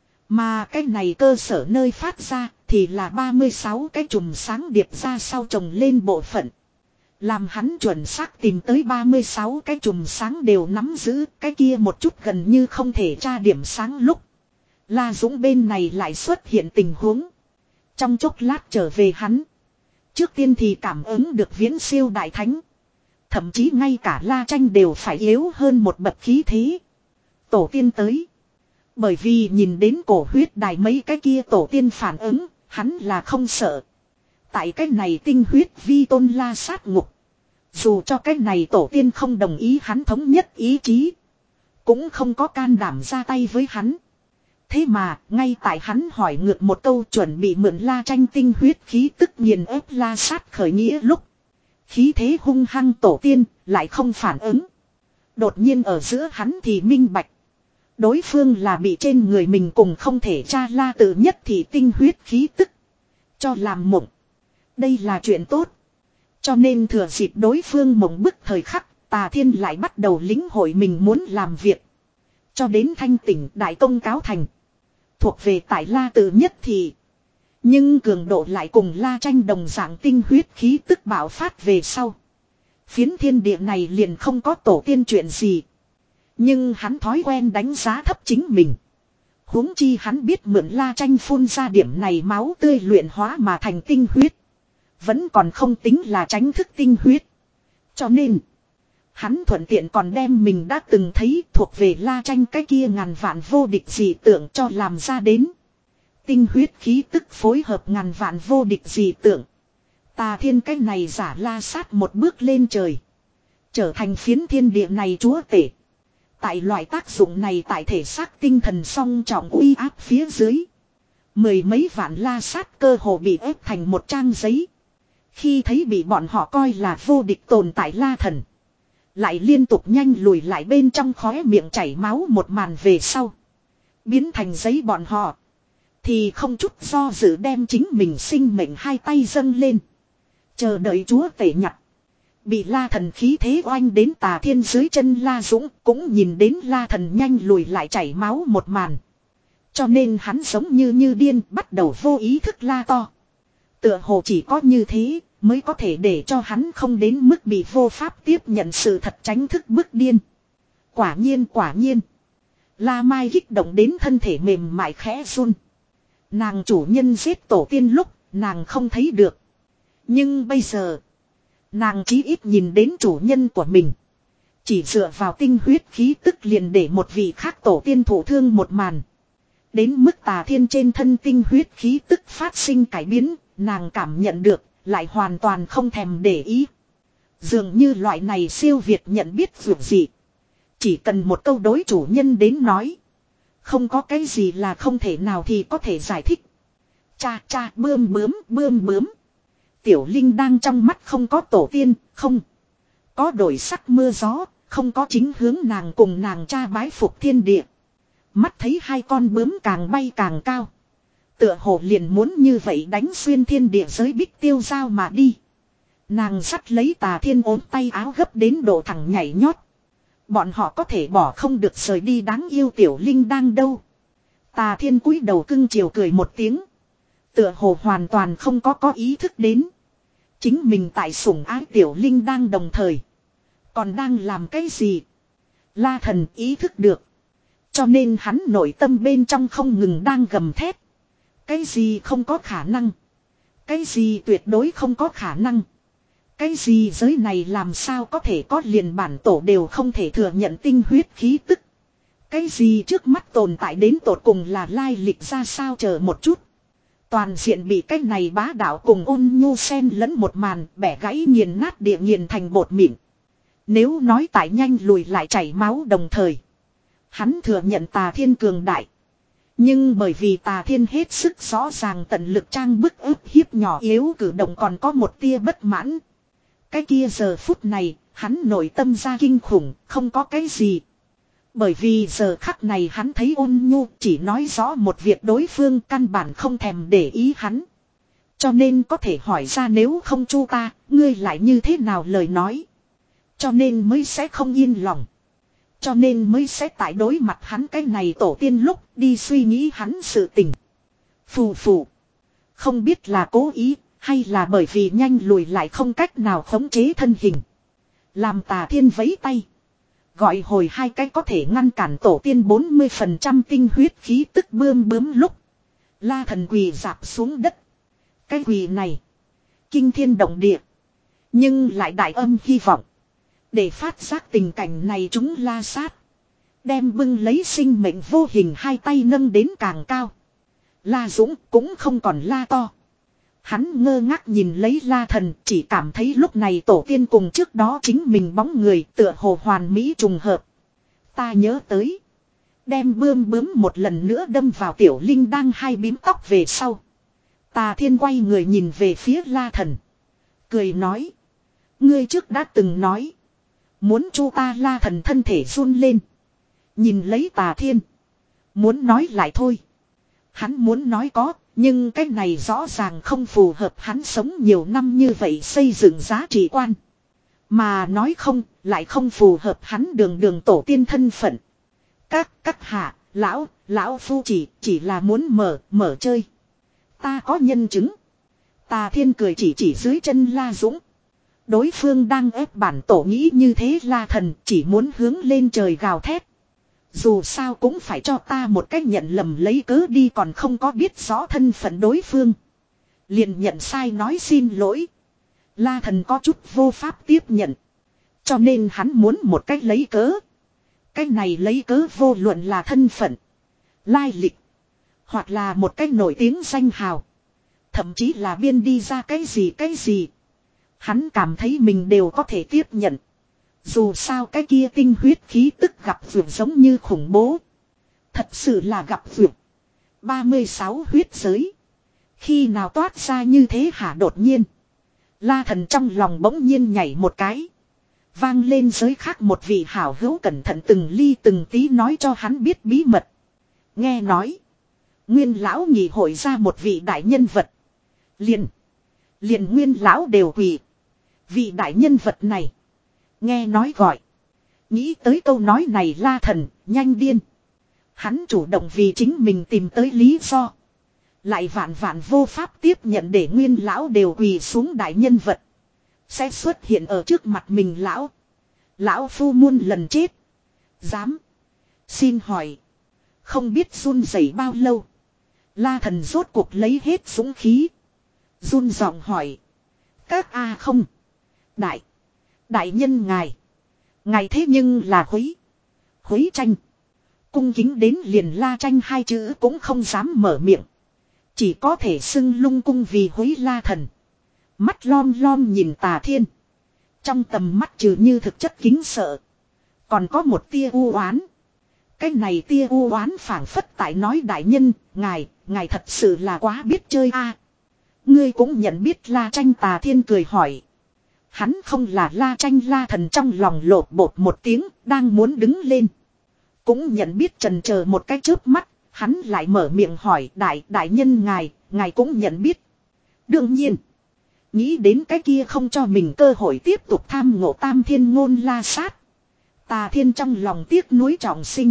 Mà cái này cơ sở nơi phát ra thì là ba mươi sáu cái chùm sáng điệp ra sau chồng lên bộ phận. Làm hắn chuẩn xác tìm tới ba mươi sáu cái chùm sáng đều nắm giữ, cái kia một chút gần như không thể tra điểm sáng lúc. La Dũng bên này lại xuất hiện tình huống. Trong chốc lát trở về hắn. Trước tiên thì cảm ứng được viễn siêu đại thánh. Thậm chí ngay cả La Tranh đều phải yếu hơn một bậc khí thế. Tổ tiên tới. Bởi vì nhìn đến cổ huyết đài mấy cái kia tổ tiên phản ứng, hắn là không sợ. Tại cái này tinh huyết vi tôn La Sát ngục. Dù cho cái này tổ tiên không đồng ý hắn thống nhất ý chí. Cũng không có can đảm ra tay với hắn. Thế mà, ngay tại hắn hỏi ngược một câu chuẩn bị mượn La Tranh tinh huyết khí tức nghiền ép La Sát khởi nghĩa lúc. Khí thế hung hăng tổ tiên, lại không phản ứng. Đột nhiên ở giữa hắn thì minh bạch. Đối phương là bị trên người mình cùng không thể tra La Tự nhất thì tinh huyết khí tức. Cho làm mộng. Đây là chuyện tốt. Cho nên thừa dịp đối phương mộng bức thời khắc, Tà Thiên lại bắt đầu lĩnh hội mình muốn làm việc. Cho đến thanh tỉnh đại công cáo thành. Thuộc về tại La Tự nhất thì. Nhưng cường độ lại cùng La Tranh đồng dạng tinh huyết khí tức bạo phát về sau. Phiến thiên địa này liền không có tổ tiên chuyện gì. Nhưng hắn thói quen đánh giá thấp chính mình. Huống chi hắn biết mượn La Tranh phun ra điểm này máu tươi luyện hóa mà thành tinh huyết. Vẫn còn không tính là tránh thức tinh huyết. Cho nên, hắn thuận tiện còn đem mình đã từng thấy thuộc về La Tranh cái kia ngàn vạn vô địch dị tượng cho làm ra đến. Tinh huyết khí tức phối hợp ngàn vạn vô địch dị tượng. Tà thiên cái này giả la sát một bước lên trời. Trở thành phiến thiên địa này chúa tể. Tại loại tác dụng này tại thể xác tinh thần song trọng uy áp phía dưới. Mười mấy vạn la sát cơ hồ bị ép thành một trang giấy. Khi thấy bị bọn họ coi là vô địch tồn tại la thần. Lại liên tục nhanh lùi lại bên trong khóe miệng chảy máu một màn về sau. Biến thành giấy bọn họ. Thì không chút do dự đem chính mình sinh mệnh hai tay dâng lên. Chờ đợi chúa tể nhặt. Bị la thần khí thế oanh đến tà thiên dưới chân la dũng cũng nhìn đến la thần nhanh lùi lại chảy máu một màn. Cho nên hắn giống như như điên bắt đầu vô ý thức la to. Tựa hồ chỉ có như thế mới có thể để cho hắn không đến mức bị vô pháp tiếp nhận sự thật tránh thức bức điên. Quả nhiên quả nhiên. La Mai kích động đến thân thể mềm mại khẽ run. Nàng chủ nhân giết tổ tiên lúc nàng không thấy được. Nhưng bây giờ nàng chí ít nhìn đến chủ nhân của mình. Chỉ dựa vào tinh huyết khí tức liền để một vị khác tổ tiên thổ thương một màn. Đến mức tà thiên trên thân tinh huyết khí tức phát sinh cải biến, nàng cảm nhận được, lại hoàn toàn không thèm để ý. Dường như loại này siêu việt nhận biết dù gì. Chỉ cần một câu đối chủ nhân đến nói. Không có cái gì là không thể nào thì có thể giải thích. Cha cha bươm bướm bươm bướm. Tiểu Linh đang trong mắt không có tổ tiên, không. Có đổi sắc mưa gió, không có chính hướng nàng cùng nàng cha bái phục thiên địa. Mắt thấy hai con bướm càng bay càng cao. Tựa hồ liền muốn như vậy đánh xuyên thiên địa giới bích tiêu giao mà đi. Nàng dắt lấy tà thiên ốm tay áo gấp đến độ thẳng nhảy nhót. Bọn họ có thể bỏ không được rời đi đáng yêu Tiểu Linh đang đâu. Tà thiên cúi đầu cưng chiều cười một tiếng. Tựa hồ hoàn toàn không có có ý thức đến. Chính mình tại sủng ái Tiểu Linh đang đồng thời. Còn đang làm cái gì? La thần ý thức được. Cho nên hắn nội tâm bên trong không ngừng đang gầm thét. Cái gì không có khả năng? Cái gì tuyệt đối không có khả năng? Cái gì giới này làm sao có thể có liền bản tổ đều không thể thừa nhận tinh huyết khí tức? Cái gì trước mắt tồn tại đến tột cùng là lai lịch ra sao chờ một chút? Toàn diện bị cái này bá đạo cùng ôn nhu xen lẫn một màn bẻ gãy nghiền nát địa nghiền thành bột mịn. Nếu nói tại nhanh lùi lại chảy máu đồng thời. Hắn thừa nhận tà thiên cường đại. Nhưng bởi vì tà thiên hết sức rõ ràng tận lực trang bức ức hiếp nhỏ yếu cử động còn có một tia bất mãn. Cái kia giờ phút này, hắn nội tâm ra kinh khủng, không có cái gì. Bởi vì giờ khắc này hắn thấy ôn nhu chỉ nói rõ một việc đối phương căn bản không thèm để ý hắn. Cho nên có thể hỏi ra nếu không chu ta, ngươi lại như thế nào lời nói. Cho nên mới sẽ không yên lòng. Cho nên mới sẽ tại đối mặt hắn cái này tổ tiên lúc đi suy nghĩ hắn sự tình. Phù phù. Không biết là cố ý hay là bởi vì nhanh lùi lại không cách nào khống chế thân hình. Làm tà thiên vẫy tay. Gọi hồi hai cái có thể ngăn cản tổ tiên bốn mươi phần trăm tinh huyết khí tức bươm bướm lúc. La thần quỳ dạp xuống đất. Cái quỳ này. Kinh thiên động địa. Nhưng lại đại âm hy vọng. Để phát giác tình cảnh này chúng la sát. Đem bưng lấy sinh mệnh vô hình hai tay nâng đến càng cao. La Dũng cũng không còn la to. Hắn ngơ ngác nhìn lấy la thần chỉ cảm thấy lúc này tổ tiên cùng trước đó chính mình bóng người tựa hồ hoàn mỹ trùng hợp. Ta nhớ tới. Đem bươm bướm một lần nữa đâm vào Tiểu Linh đang hai bím tóc về sau. Tà thiên quay người nhìn về phía la thần. Cười nói. Ngươi trước đã từng nói. Muốn chu ta la thần thân thể run lên. Nhìn lấy tà thiên. Muốn nói lại thôi. Hắn muốn nói có. Nhưng cái này rõ ràng không phù hợp hắn sống nhiều năm như vậy xây dựng giá trị quan. Mà nói không, lại không phù hợp hắn đường đường tổ tiên thân phận. Các, các hạ, lão, lão phu chỉ, chỉ là muốn mở, mở chơi. Ta có nhân chứng. Tà thiên cười chỉ chỉ dưới chân La Dũng. Đối phương đang ép bản tổ nghĩ như thế la thần chỉ muốn hướng lên trời gào thét. Dù sao cũng phải cho ta một cách nhận lầm lấy cớ đi còn không có biết rõ thân phận đối phương. Liền nhận sai nói xin lỗi. La thần có chút vô pháp tiếp nhận. Cho nên hắn muốn một cách lấy cớ. Cách này lấy cớ vô luận là thân phận, lai lịch. Hoặc là một cách nổi tiếng danh hào. Thậm chí là biên đi ra cái gì cái gì. Hắn cảm thấy mình đều có thể tiếp nhận. Dù sao cái kia tinh huyết khí tức gặp vượt giống như khủng bố. Thật sự là gặp vượt. ba mươi sáu huyết giới. Khi nào toát ra như thế hả đột nhiên. La thần trong lòng bỗng nhiên nhảy một cái. Vang lên giới khác một vị hảo hữu cẩn thận từng ly từng tí nói cho hắn biết bí mật. Nghe nói. Nguyên lão nhị hội ra một vị đại nhân vật. Liền. Liền nguyên lão đều quỳ. Vị đại nhân vật này. Nghe nói gọi. Nghĩ tới câu nói này la thần, nhanh điên. Hắn chủ động vì chính mình tìm tới lý do. Lại vạn vạn vô pháp tiếp nhận để nguyên lão đều quỳ xuống đại nhân vật. Sẽ xuất hiện ở trước mặt mình lão. Lão phu muôn lần chết. Dám. Xin hỏi. Không biết run rẩy bao lâu. La thần rốt cuộc lấy hết dũng khí. Run giọng hỏi. Các a không. Đại. Đại nhân ngài. Ngài thế nhưng là Húy. Húy Tranh. Cung kính đến liền La Tranh hai chữ cũng không dám mở miệng. Chỉ có thể xưng lung cung vì Húy La thần. Mắt lom lom nhìn Tà Thiên. Trong tầm mắt trừ như thực chất kính sợ. Còn có một tia u oán. Cái này tia u oán phảng phất tại nói đại nhân, ngài, ngài thật sự là quá biết chơi a. Ngươi cũng nhận biết La Tranh. Tà Thiên cười hỏi. Hắn không là La Tranh. La thần trong lòng lột bột một tiếng, đang muốn đứng lên. Cũng nhận biết trần chờ một cái chớp mắt, hắn lại mở miệng hỏi đại, đại nhân ngài, ngài cũng nhận biết. Đương nhiên. Nghĩ đến cái kia không cho mình cơ hội tiếp tục tham ngộ tam thiên ngôn la sát. Tà Thiên trong lòng tiếc nuối trọng sinh.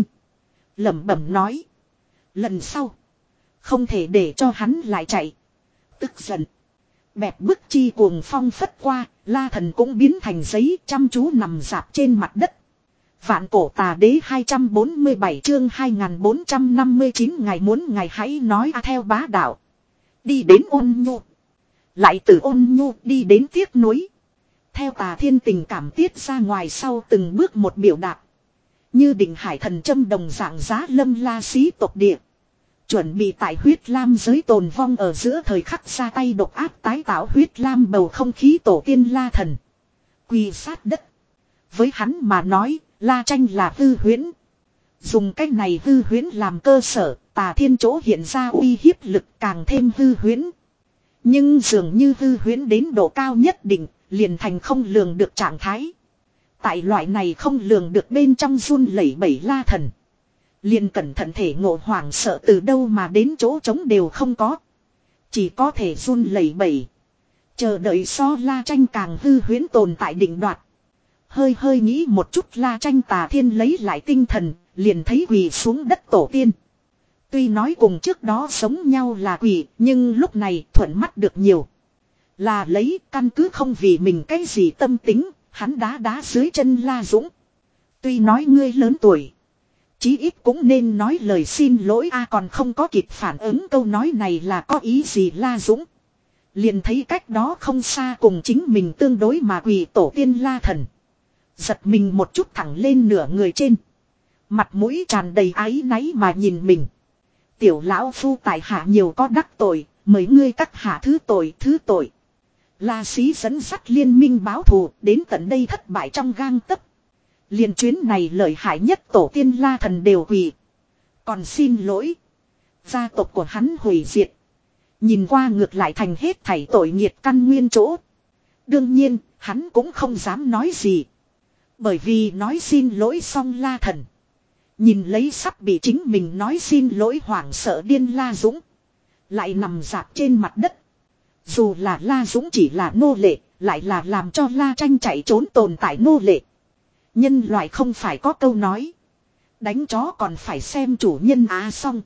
Lẩm bẩm nói. Lần sau. Không thể để cho hắn lại chạy. Tức giận. Bẹp bức chi cuồng phong phất qua. La thần cũng biến thành giấy chăm chú nằm dạp trên mặt đất. Vạn cổ tà đế hai trăm bốn mươi bảy chương hai nghìn bốn trăm năm mươi chín ngài muốn ngài hãy nói a theo bá đạo. Đi đến ôn nhu. Lại từ ôn nhu đi đến tiếc nuối. Theo Tà Thiên tình cảm tiết ra ngoài sau từng bước một biểu đạt. Như định hải thần châm đồng dạng giá lâm la xí tộc địa. Chuẩn bị tại huyết lam giới tồn vong ở giữa thời khắc ra tay độc áp tái tạo huyết lam bầu không khí tổ tiên La thần. Quỳ sát đất. Với hắn mà nói, La Tranh là hư huyễn. Dùng cách này hư huyễn làm cơ sở, Tà Thiên chỗ hiện ra uy hiếp lực càng thêm hư huyễn. Nhưng dường như hư huyễn đến độ cao nhất định, liền thành không lường được trạng thái. Tại loại này không lường được bên trong run lẩy bẩy La thần. Liền cẩn thận thể ngộ hoảng sợ từ đâu mà đến chỗ trống đều không có. Chỉ có thể run lẩy bẩy. Chờ đợi so La Tranh càng hư huyễn tồn tại định đoạt. Hơi hơi nghĩ một chút La Tranh. Tà Thiên lấy lại tinh thần, liền thấy quỳ xuống đất tổ tiên. Tuy nói cùng trước đó sống nhau là quỳ, nhưng lúc này thuận mắt được nhiều. Là lấy căn cứ không vì mình cái gì tâm tính, hắn đá đá dưới chân La Dũng. Tuy nói ngươi lớn tuổi, chí ít cũng nên nói lời xin lỗi a. Còn không có kịp phản ứng câu nói này là có ý gì La Dũng. Liền thấy cách đó không xa cùng chính mình tương đối mà quỳ tổ tiên La thần. Giật mình một chút thẳng lên nửa người trên. Mặt mũi tràn đầy áy náy mà nhìn mình. Tiểu lão phu tại hạ nhiều có đắc tội, mời ngươi các hạ thứ tội thứ tội. La Sĩ dẫn dắt liên minh báo thù đến tận đây thất bại trong gang tấc. Liên chuyến này lợi hại nhất tổ tiên La thần đều quỳ. Còn xin lỗi. Gia tộc của hắn hủy diệt. Nhìn qua ngược lại thành hết thảy tội nghiệt căn nguyên chỗ. Đương nhiên, hắn cũng không dám nói gì. Bởi vì nói xin lỗi xong La thần. Nhìn lấy sắp bị chính mình nói xin lỗi hoảng sợ điên La Dũng. Lại nằm dạp trên mặt đất. Dù là La Dũng chỉ là nô lệ, lại là làm cho La Tranh chạy trốn tồn tại nô lệ. Nhân loại không phải có câu nói. Đánh chó còn phải xem chủ nhân á xong.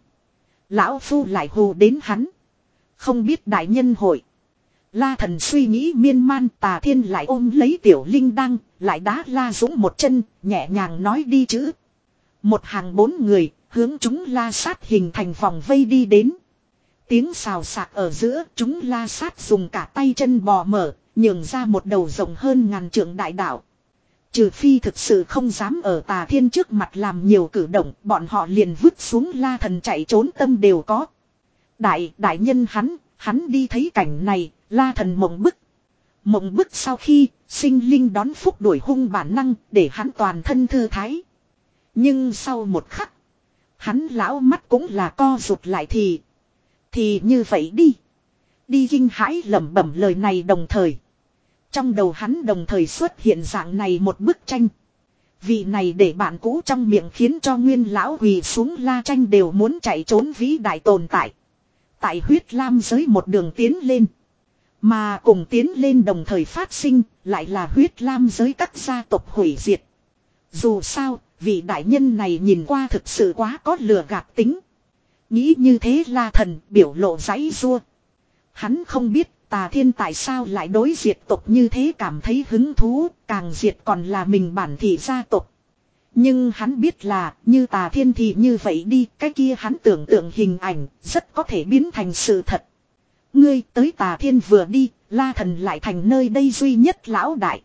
Lão phu lại hù đến hắn. Không biết đại nhân hội. La thần suy nghĩ miên man. Tà Thiên lại ôm lấy tiểu linh đăng, lại đá La Dũng một chân, nhẹ nhàng nói đi chữ. Một hàng bốn người, hướng chúng La Sát hình thành vòng vây đi đến. Tiếng xào xạc ở giữa, chúng La Sát dùng cả tay chân bò mở, nhường ra một đầu rộng hơn ngàn trượng đại đạo. Trừ phi thực sự không dám ở Tà Thiên trước mặt làm nhiều cử động, bọn họ liền vứt xuống La thần chạy trốn tâm đều có. Đại, đại nhân hắn, Hắn đi thấy cảnh này, La Thần mộng bức. Mộng bức sau khi, sinh linh đón phúc đuổi hung bản năng để hắn toàn thân thư thái. Nhưng sau một khắc, hắn lão mắt cũng là co rụt lại thì. Thì như vậy đi. Đi kinh hãi lẩm bẩm lời này đồng thời. Trong đầu hắn đồng thời xuất hiện dạng này một bức tranh. Vị này để bạn cũ trong miệng khiến cho nguyên lão quỳ xuống La Tranh đều muốn chạy trốn vĩ đại tồn tại. Tại huyết lam giới một đường tiến lên. Mà cùng tiến lên đồng thời phát sinh lại là huyết lam giới các gia tộc hủy diệt. Dù sao, vị đại nhân này nhìn qua thực sự quá có lừa gạt tính. Nghĩ như thế La Thần biểu lộ giãy giụa. Hắn không biết Tà Thiên tại sao lại đối diệt tộc như thế cảm thấy hứng thú, càng diệt còn là mình bản thị gia tộc. Nhưng hắn biết là như Tà Thiên thì như vậy đi, cái kia hắn tưởng tượng hình ảnh rất có thể biến thành sự thật. Ngươi tới Tà Thiên vừa đi, La Thần lại thành nơi đây duy nhất lão đại.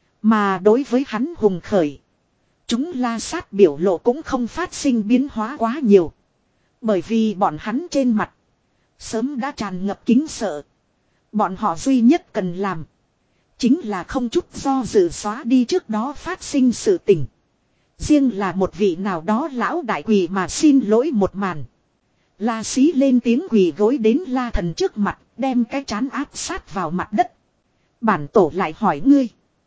Mà đối với hắn hùng khởi, chúng La Sát biểu lộ cũng không phát sinh biến hóa quá nhiều. Bởi vì bọn hắn trên mặt sớm đã tràn ngập kính sợ. Bọn họ duy nhất cần làm chính là không chút do dự xóa đi trước đó phát sinh sự tình. Riêng là một vị nào đó lão đại quỳ mà xin lỗi một màn. La Xí lên tiếng quỳ gối đến La Thần trước mặt, đem cái trán áp sát vào mặt đất. Bản tổ lại hỏi ngươi.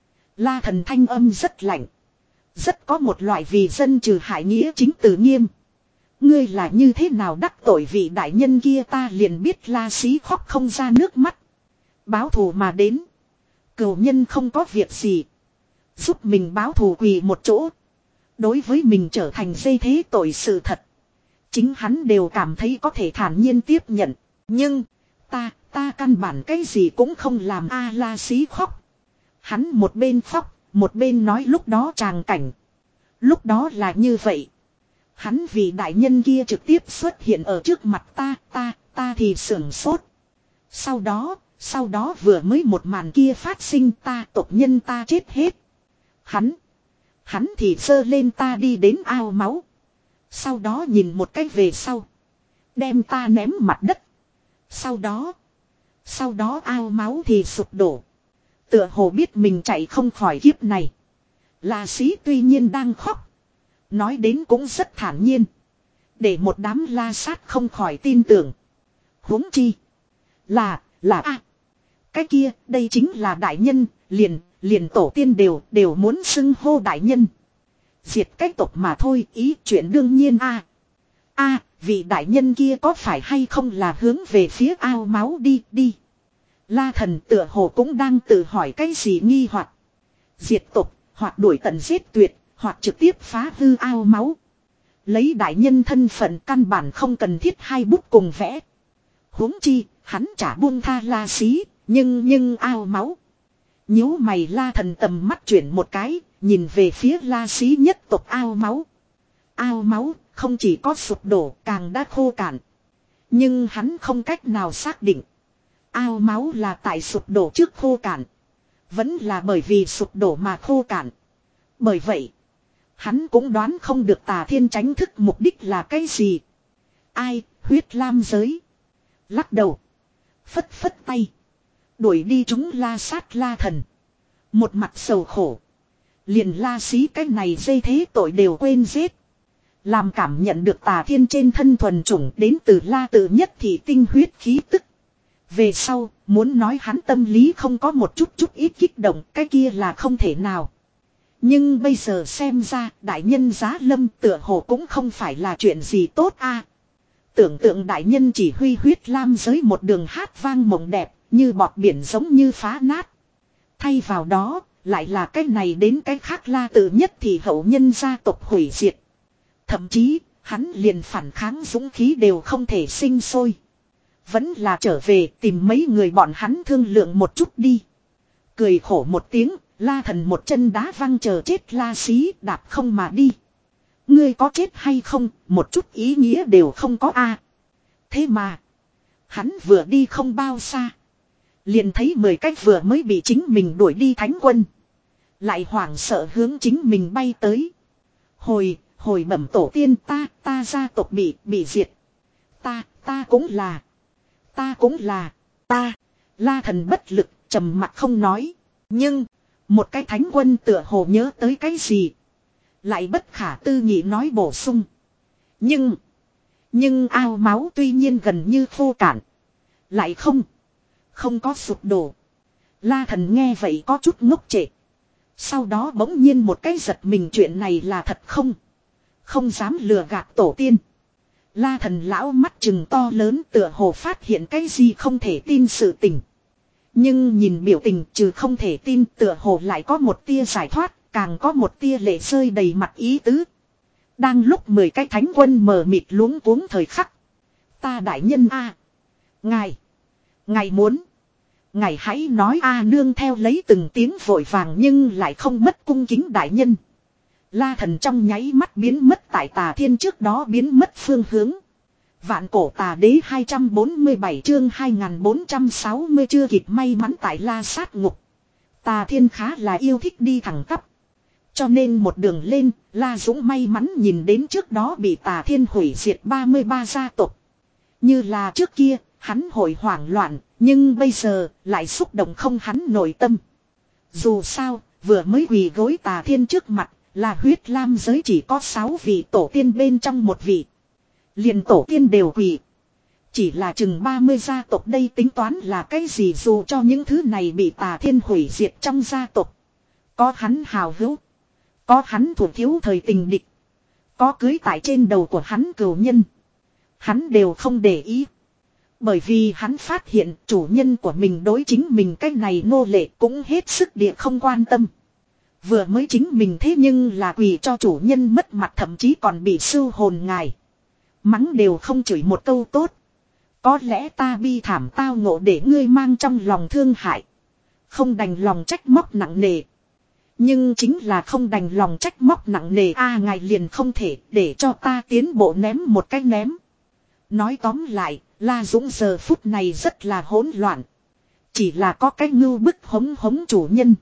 La Thần thanh âm rất lạnh. Rất có một loại vì dân trừ hại nghĩa chính từ nghiêm. Ngươi là như thế nào đắc tội vị đại nhân kia ta liền biết. La Xí khóc không ra nước mắt. Báo thù mà đến. Cửu nhân không có việc gì. Giúp mình báo thù quỳ một chỗ. Đối với mình trở thành dây thế tội sự thật. Chính hắn đều cảm thấy có thể thản nhiên tiếp nhận. Nhưng, ta, ta căn bản cái gì cũng không làm. A La Xí khóc. Hắn một bên khóc, một bên nói lúc đó tràng cảnh. Lúc đó là như vậy. Hắn vì đại nhân kia trực tiếp xuất hiện ở trước mặt ta, ta, ta thì sưởng sốt. Sau đó, sau đó vừa mới một màn kia phát sinh ta tộc nhân ta chết hết. Hắn, hắn thì sơ lên ta đi đến ao máu. Sau đó nhìn một cách về sau. Đem ta ném mặt đất. Sau đó, sau đó ao máu thì sụp đổ. Tựa hồ biết mình chạy không khỏi kiếp này. La Sĩ tuy nhiên đang khóc. Nói đến cũng rất thản nhiên. Để một đám La Sát không khỏi tin tưởng. Huống chi. Là, là a cái kia, đây chính là đại nhân, liền, liền tổ tiên đều, đều muốn xưng hô đại nhân. Diệt cái tộc mà thôi, ý chuyện đương nhiên a a vị đại nhân kia có phải hay không là hướng về phía ao máu đi, đi. La Thần tựa hồ cũng đang tự hỏi cái gì nghi hoặc. Diệt tộc, hoặc đuổi tận giết tuyệt, hoặc trực tiếp phá hư ao máu. Lấy đại nhân thân phận căn bản không cần thiết hai bút cùng vẽ. Huống chi, hắn chả buông tha La Xí, nhưng nhưng ao máu. Nhíu mày La Thần tầm mắt chuyển một cái, nhìn về phía La Xí nhất tộc ao máu. Ao máu, không chỉ có sụp đổ, càng đã khô cạn. Nhưng hắn không cách nào xác định. Ao máu là tại sụp đổ trước khô cạn. Vẫn là bởi vì sụp đổ mà khô cạn. Bởi vậy, hắn cũng đoán không được Tà Thiên tránh thức mục đích là cái gì. Ai, huyết lam giới. Lắc đầu. Phất phất tay. Đuổi đi chúng La Sát La Thần. Một mặt sầu khổ. Liền La Xí cái này dây thế tội đều quên giết. Làm cảm nhận được Tà Thiên trên thân thuần chủng đến từ La Tự nhất thì tinh huyết khí tức. Về sau, muốn nói hắn tâm lý không có một chút chút ít kích động, cái kia là không thể nào. Nhưng bây giờ xem ra, đại nhân giá lâm tựa hồ cũng không phải là chuyện gì tốt a. Tưởng tượng đại nhân chỉ huy huyết lam giới một đường hát vang mộng đẹp, như bọt biển giống như phá nát. Thay vào đó, lại là cái này đến cái khác La Tự nhất thì hậu nhân gia tộc hủy diệt. Thậm chí, hắn liền phản kháng dũng khí đều không thể sinh sôi. Vẫn là trở về tìm mấy người bọn hắn thương lượng một chút đi. Cười khổ một tiếng, La Thần một chân đá văng chờ chết La Xí đạp không mà đi. Ngươi có chết hay không, một chút ý nghĩa đều không có a. Thế mà, hắn vừa đi không bao xa. Liền thấy mười cách vừa mới bị chính mình đuổi đi thánh quân. Lại hoảng sợ hướng chính mình bay tới. Hồi, hồi bẩm tổ tiên ta, ta gia tộc bị, bị diệt. Ta, ta cũng là. Ta cũng là. Ta. La thần bất lực, trầm mặc không nói. Nhưng. Một cái thánh quân tựa hồ nhớ tới cái gì. Lại bất khả tư nghị nói bổ sung. Nhưng. Nhưng ao máu tuy nhiên gần như khô cạn. Lại không. Không có sụp đổ. La thần nghe vậy có chút ngốc trệ. Sau đó bỗng nhiên một cái giật mình, chuyện này là thật không? Không dám lừa gạt tổ tiên. La thần lão mắt trừng to lớn, tựa hồ phát hiện cái gì không thể tin sự tình. Nhưng nhìn biểu tình trừ không thể tin, tựa hồ lại có một tia giải thoát, càng có một tia lệ rơi đầy mặt ý tứ. Đang lúc mười cái thánh quân mờ mịt luống cuống thời khắc. Ta đại nhân a, ngài, ngài muốn, ngài hãy nói a nương theo lấy từng tiếng vội vàng nhưng lại không mất cung kính đại nhân. La thần trong nháy mắt biến mất tại Tà Thiên trước đó biến mất phương hướng. Vạn cổ tà đế hai trăm bốn mươi bảy chương hai nghìn bốn trăm sáu mươi chưa kịp may mắn tại La Sát Ngục. Tà Thiên khá là yêu thích đi thẳng tắp. Cho nên một đường lên, La Dũng may mắn nhìn đến trước đó bị Tà Thiên hủy diệt ba mươi ba gia tộc. Như là trước kia, hắn hội hoảng loạn, nhưng bây giờ lại xúc động không hắn nội tâm. Dù sao, vừa mới quỳ gối Tà Thiên trước mặt, là huyết lam giới chỉ có sáu vị tổ tiên bên trong một vị. Liền tổ tiên đều quỳ. Chỉ là chừng ba mươi gia tộc đây tính toán là cái gì, dù cho những thứ này bị Tà Thiên hủy diệt trong gia tộc. Có hắn hào hữu. Có hắn thủ thiếu thời tình địch. Có cưới tại trên đầu của hắn cừu nhân. Hắn đều không để ý. Bởi vì hắn phát hiện chủ nhân của mình đối chính mình cái này nô lệ cũng hết sức địa không quan tâm. Vừa mới chính mình thế nhưng là quỳ cho chủ nhân mất mặt, thậm chí còn bị sưu hồn ngài. Mắng đều không chửi một câu tốt. Có lẽ ta bi thảm tao ngộ để ngươi mang trong lòng thương hại. Không đành lòng trách móc nặng nề. Nhưng chính là không đành lòng trách móc nặng nề a à, ngài liền không thể để cho ta tiến bộ ném một cái ném. Nói tóm lại, La Dũng giờ phút này rất là hỗn loạn. Chỉ là có cái ngưu bức hống hống chủ nhân.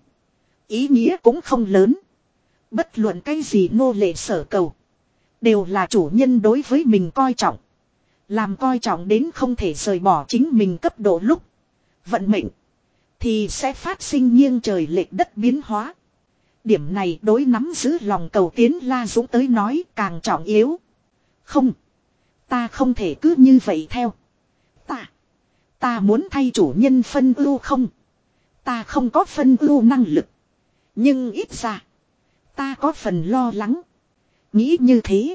Ý nghĩa cũng không lớn. Bất luận cái gì nô lệ sở cầu. Đều là chủ nhân đối với mình coi trọng. Làm coi trọng đến không thể rời bỏ chính mình cấp độ lúc. Vận mệnh. Thì sẽ phát sinh nghiêng trời lệch đất biến hóa. Điểm này đối nắm giữ lòng cầu tiến La Dũng tới nói càng trọng yếu. Không. Ta không thể cứ như vậy theo. Ta. Ta muốn thay chủ nhân phân ưu không. Ta không có phân ưu năng lực. Nhưng ít ra. Ta có phần lo lắng. Nghĩ như thế.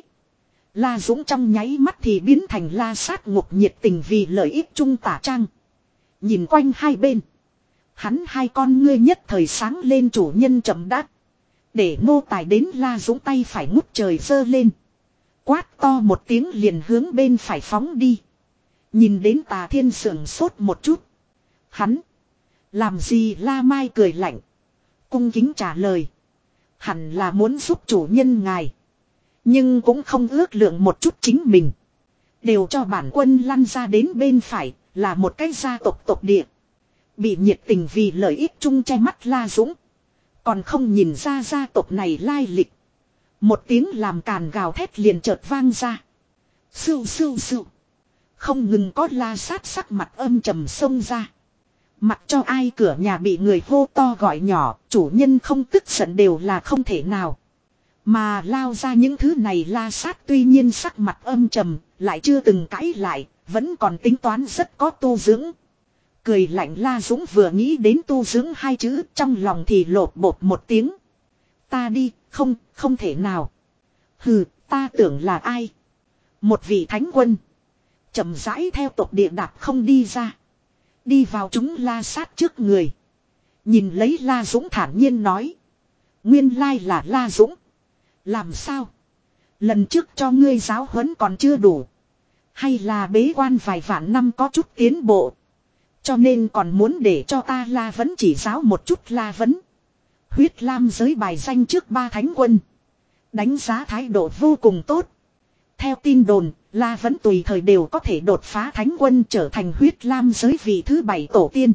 La Dũng trong nháy mắt thì biến thành La Sát Ngục nhiệt tình vì lợi ích chung tả trang. Nhìn quanh hai bên. Hắn hai con ngươi nhất thời sáng lên, chủ nhân chậm đáp. Để nô tài đến La Dũng tay phải ngút trời giơ lên. Quát to một tiếng liền hướng bên phải phóng đi. Nhìn đến Tà Thiên sưởng sốt một chút. Hắn. Làm gì? La Mai cười lạnh. Cung kính trả lời. Hẳn là muốn giúp chủ nhân ngài. Nhưng cũng không ước lượng một chút chính mình. Đều cho bản quân lăn ra đến bên phải. Là một cái gia tộc tộc địa. Bị nhiệt tình vì lợi ích chung che mắt La Dũng. Còn không nhìn ra gia tộc này lai lịch. Một tiếng làm càn gào thét liền chợt vang ra. Sưu sưu sưu. Không ngừng có La Sát sắc mặt âm trầm xông ra. Mặc cho ai cửa nhà bị người hô to gọi nhỏ, chủ nhân không tức giận đều là không thể nào. Mà lao ra những thứ này La Sát tuy nhiên sắc mặt âm trầm, lại chưa từng cãi lại, vẫn còn tính toán rất có tu dưỡng. Cười lạnh La Dũng vừa nghĩ đến tu dưỡng hai chữ, trong lòng thì lột bột một tiếng. Ta đi, không, không thể nào. Hừ, ta tưởng là ai? Một vị thánh quân. Chậm rãi theo tộc địa đạp không đi ra. Đi vào chúng La Sát trước người. Nhìn lấy La Dũng thản nhiên nói. Nguyên lai là La Dũng. Làm sao? Lần trước cho ngươi giáo huấn còn chưa đủ. Hay là bế quan vài vạn năm có chút tiến bộ. Cho nên còn muốn để cho ta La Vấn chỉ giáo một chút La Vấn. Huyết Lam giới bài danh trước ba thánh quân. Đánh giá thái độ vô cùng tốt. Theo tin đồn, La Vấn tùy thời đều có thể đột phá thánh quân trở thành huyết lam giới vị thứ bảy tổ tiên.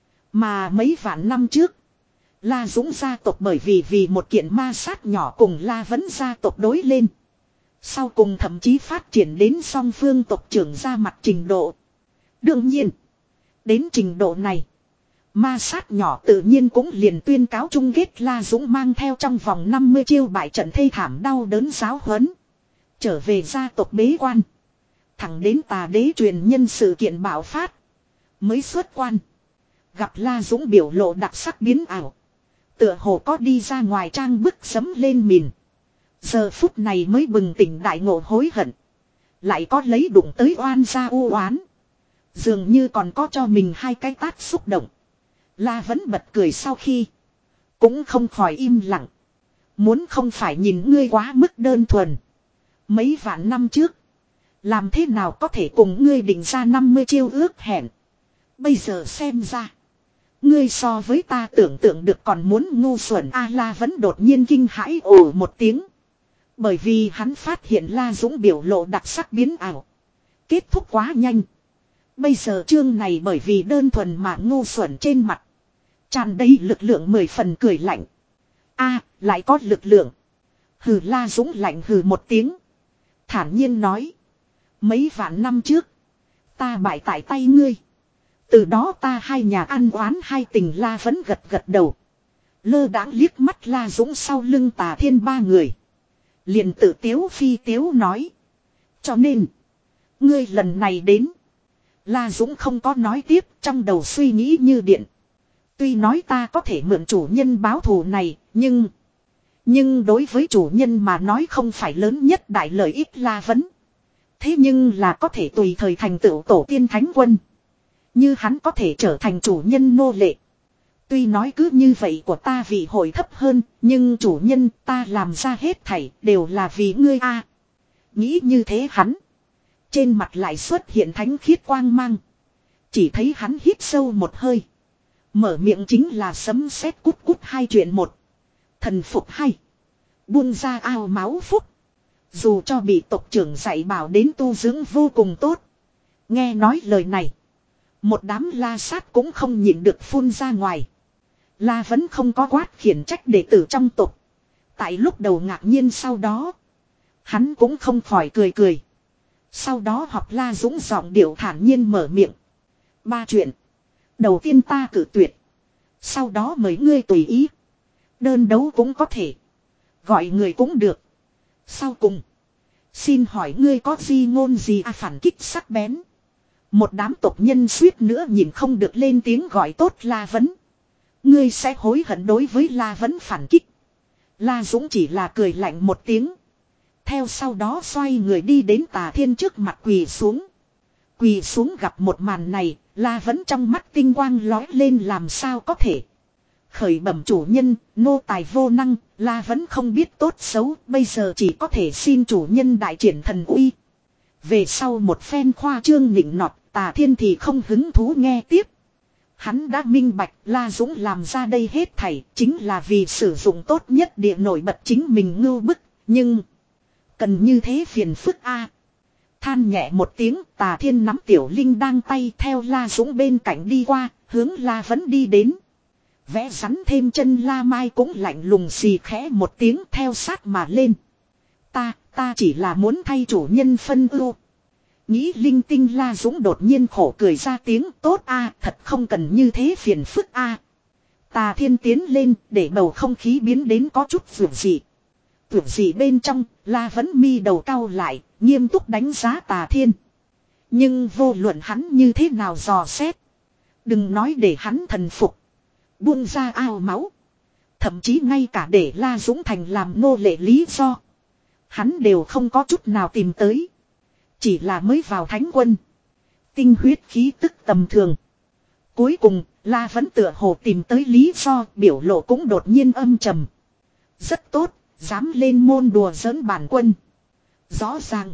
Mà mấy vạn năm trước, La Dũng gia tộc bởi vì vì một kiện ma sát nhỏ cùng La Vấn gia tộc đối lên. Sau cùng thậm chí phát triển đến song phương tộc trưởng ra mặt trình độ. Đương nhiên. Đến trình độ này. Ma sát nhỏ tự nhiên cũng liền tuyên cáo chung kết La Dũng mang theo trong vòng năm mươi chiêu bại trận thê thảm đau đớn giáo huấn. Trở về gia tộc bế quan. Thẳng đến tà đế truyền nhân sự kiện bạo phát. Mới xuất quan. Gặp La Dũng biểu lộ đặc sắc biến ảo. Tựa hồ có đi ra ngoài trang bức sấm lên mìn. Giờ phút này mới bừng tỉnh đại ngộ hối hận. Lại có lấy đụng tới oan gia u oán. Dường như còn có cho mình hai cái tát xúc động. La vẫn bật cười sau khi. Cũng không khỏi im lặng. Muốn không phải nhìn ngươi quá mức đơn thuần. Mấy vạn năm trước. Làm thế nào có thể cùng ngươi định ra năm mươi chiêu ước hẹn. Bây giờ xem ra. Ngươi so với ta tưởng tượng được còn muốn ngu xuẩn. A La vẫn đột nhiên kinh hãi ồ một tiếng. Bởi vì hắn phát hiện La Dũng biểu lộ đặc sắc biến ảo. Kết thúc quá nhanh. Bây giờ chương này bởi vì đơn thuần mà ngu xuẩn trên mặt. Tràn đầy lực lượng mười phần cười lạnh. A lại có lực lượng. Hừ La Dũng lạnh hừ một tiếng. Thản nhiên nói. Mấy vạn năm trước. Ta bại tại tay ngươi. Từ đó ta hai nhà ăn oán hai tình. La vẫn gật gật đầu. Lơ đãng liếc mắt La Dũng sau lưng Tà Thiên ba người. Liền tự tiếu phi tiếu nói. Cho nên. Ngươi lần này đến. La Dũng không có nói tiếp. Trong đầu suy nghĩ như điện. Tuy nói ta có thể mượn chủ nhân báo thù này. Nhưng. Nhưng đối với chủ nhân mà nói không phải lớn nhất đại lợi ích La vấn. Thế nhưng là có thể tùy thời thành tựu tổ tiên thánh quân. Như hắn có thể trở thành chủ nhân nô lệ. Tuy nói cứ như vậy của ta vị hội thấp hơn. Nhưng chủ nhân ta làm ra hết thảy đều là vì ngươi a. Nghĩ như thế hắn. Trên mặt lại xuất hiện thánh khiết quang mang. Chỉ thấy hắn hít sâu một hơi. Mở miệng chính là sấm sét cút cút hai chuyện một. Thần phục hay. Buông ra ao máu phúc. Dù cho bị tộc trưởng dạy bảo đến tu dưỡng vô cùng tốt. Nghe nói lời này. Một đám la sát cũng không nhịn được phun ra ngoài. La vẫn không có quát khiển trách đệ tử trong tộc. Tại lúc đầu ngạc nhiên sau đó. Hắn cũng không khỏi cười cười. Sau đó học La Dũng giọng điệu thản nhiên mở miệng. Ba chuyện. Đầu tiên ta cử tuyệt. Sau đó mời ngươi tùy ý. Đơn đấu cũng có thể. Gọi người cũng được. Sau cùng. Xin hỏi ngươi có gì ngôn gì à phản kích sắc bén. Một đám tộc nhân suýt nữa nhìn không được lên tiếng gọi tốt La vấn. Ngươi sẽ hối hận đối với La vấn phản kích. La Dũng chỉ là cười lạnh một tiếng. Theo sau đó xoay người đi đến Tà Thiên trước mặt quỳ xuống. Quỳ xuống gặp một màn này, La vấn trong mắt tinh quang lói lên làm sao có thể. Khởi bẩm chủ nhân, nô tài vô năng, La vẫn không biết tốt xấu, bây giờ chỉ có thể xin chủ nhân đại triển thần uy. Về sau một phen khoa trương nịnh nọt, Tà Thiên thì không hứng thú nghe tiếp. Hắn đã minh bạch La Dũng làm ra đây hết thảy, chính là vì sử dụng tốt nhất địa nổi bật chính mình ngưu bức, nhưng cần như thế phiền phức a. Than nhẹ một tiếng, Tà Thiên nắm Tiểu Linh đang tay theo La Dũng bên cạnh đi qua, hướng La vẫn đi đến. Vẽ rắn thêm chân La Mai cũng lạnh lùng xì khẽ một tiếng theo sát mà lên. Ta, ta chỉ là muốn thay chủ nhân phân ưu. Nghĩ linh tinh La Dũng đột nhiên khổ cười ra tiếng tốt a, thật không cần như thế phiền phức a. Tà Thiên tiến lên để bầu không khí biến đến có chút vượt dị. Vượt dị bên trong, La vẫn mi đầu cau lại, nghiêm túc đánh giá Tà Thiên. Nhưng vô luận hắn như thế nào dò xét. Đừng nói để hắn thần phục. Buông ra ao máu. Thậm chí ngay cả để La Dũng thành làm nô lệ lý do. Hắn đều không có chút nào tìm tới. Chỉ là mới vào thánh quân. Tinh huyết khí tức tầm thường. Cuối cùng, La vẫn tựa hồ tìm tới lý do, biểu lộ cũng đột nhiên âm trầm. Rất tốt, dám lên môn đùa giỡn bản quân. Rõ ràng.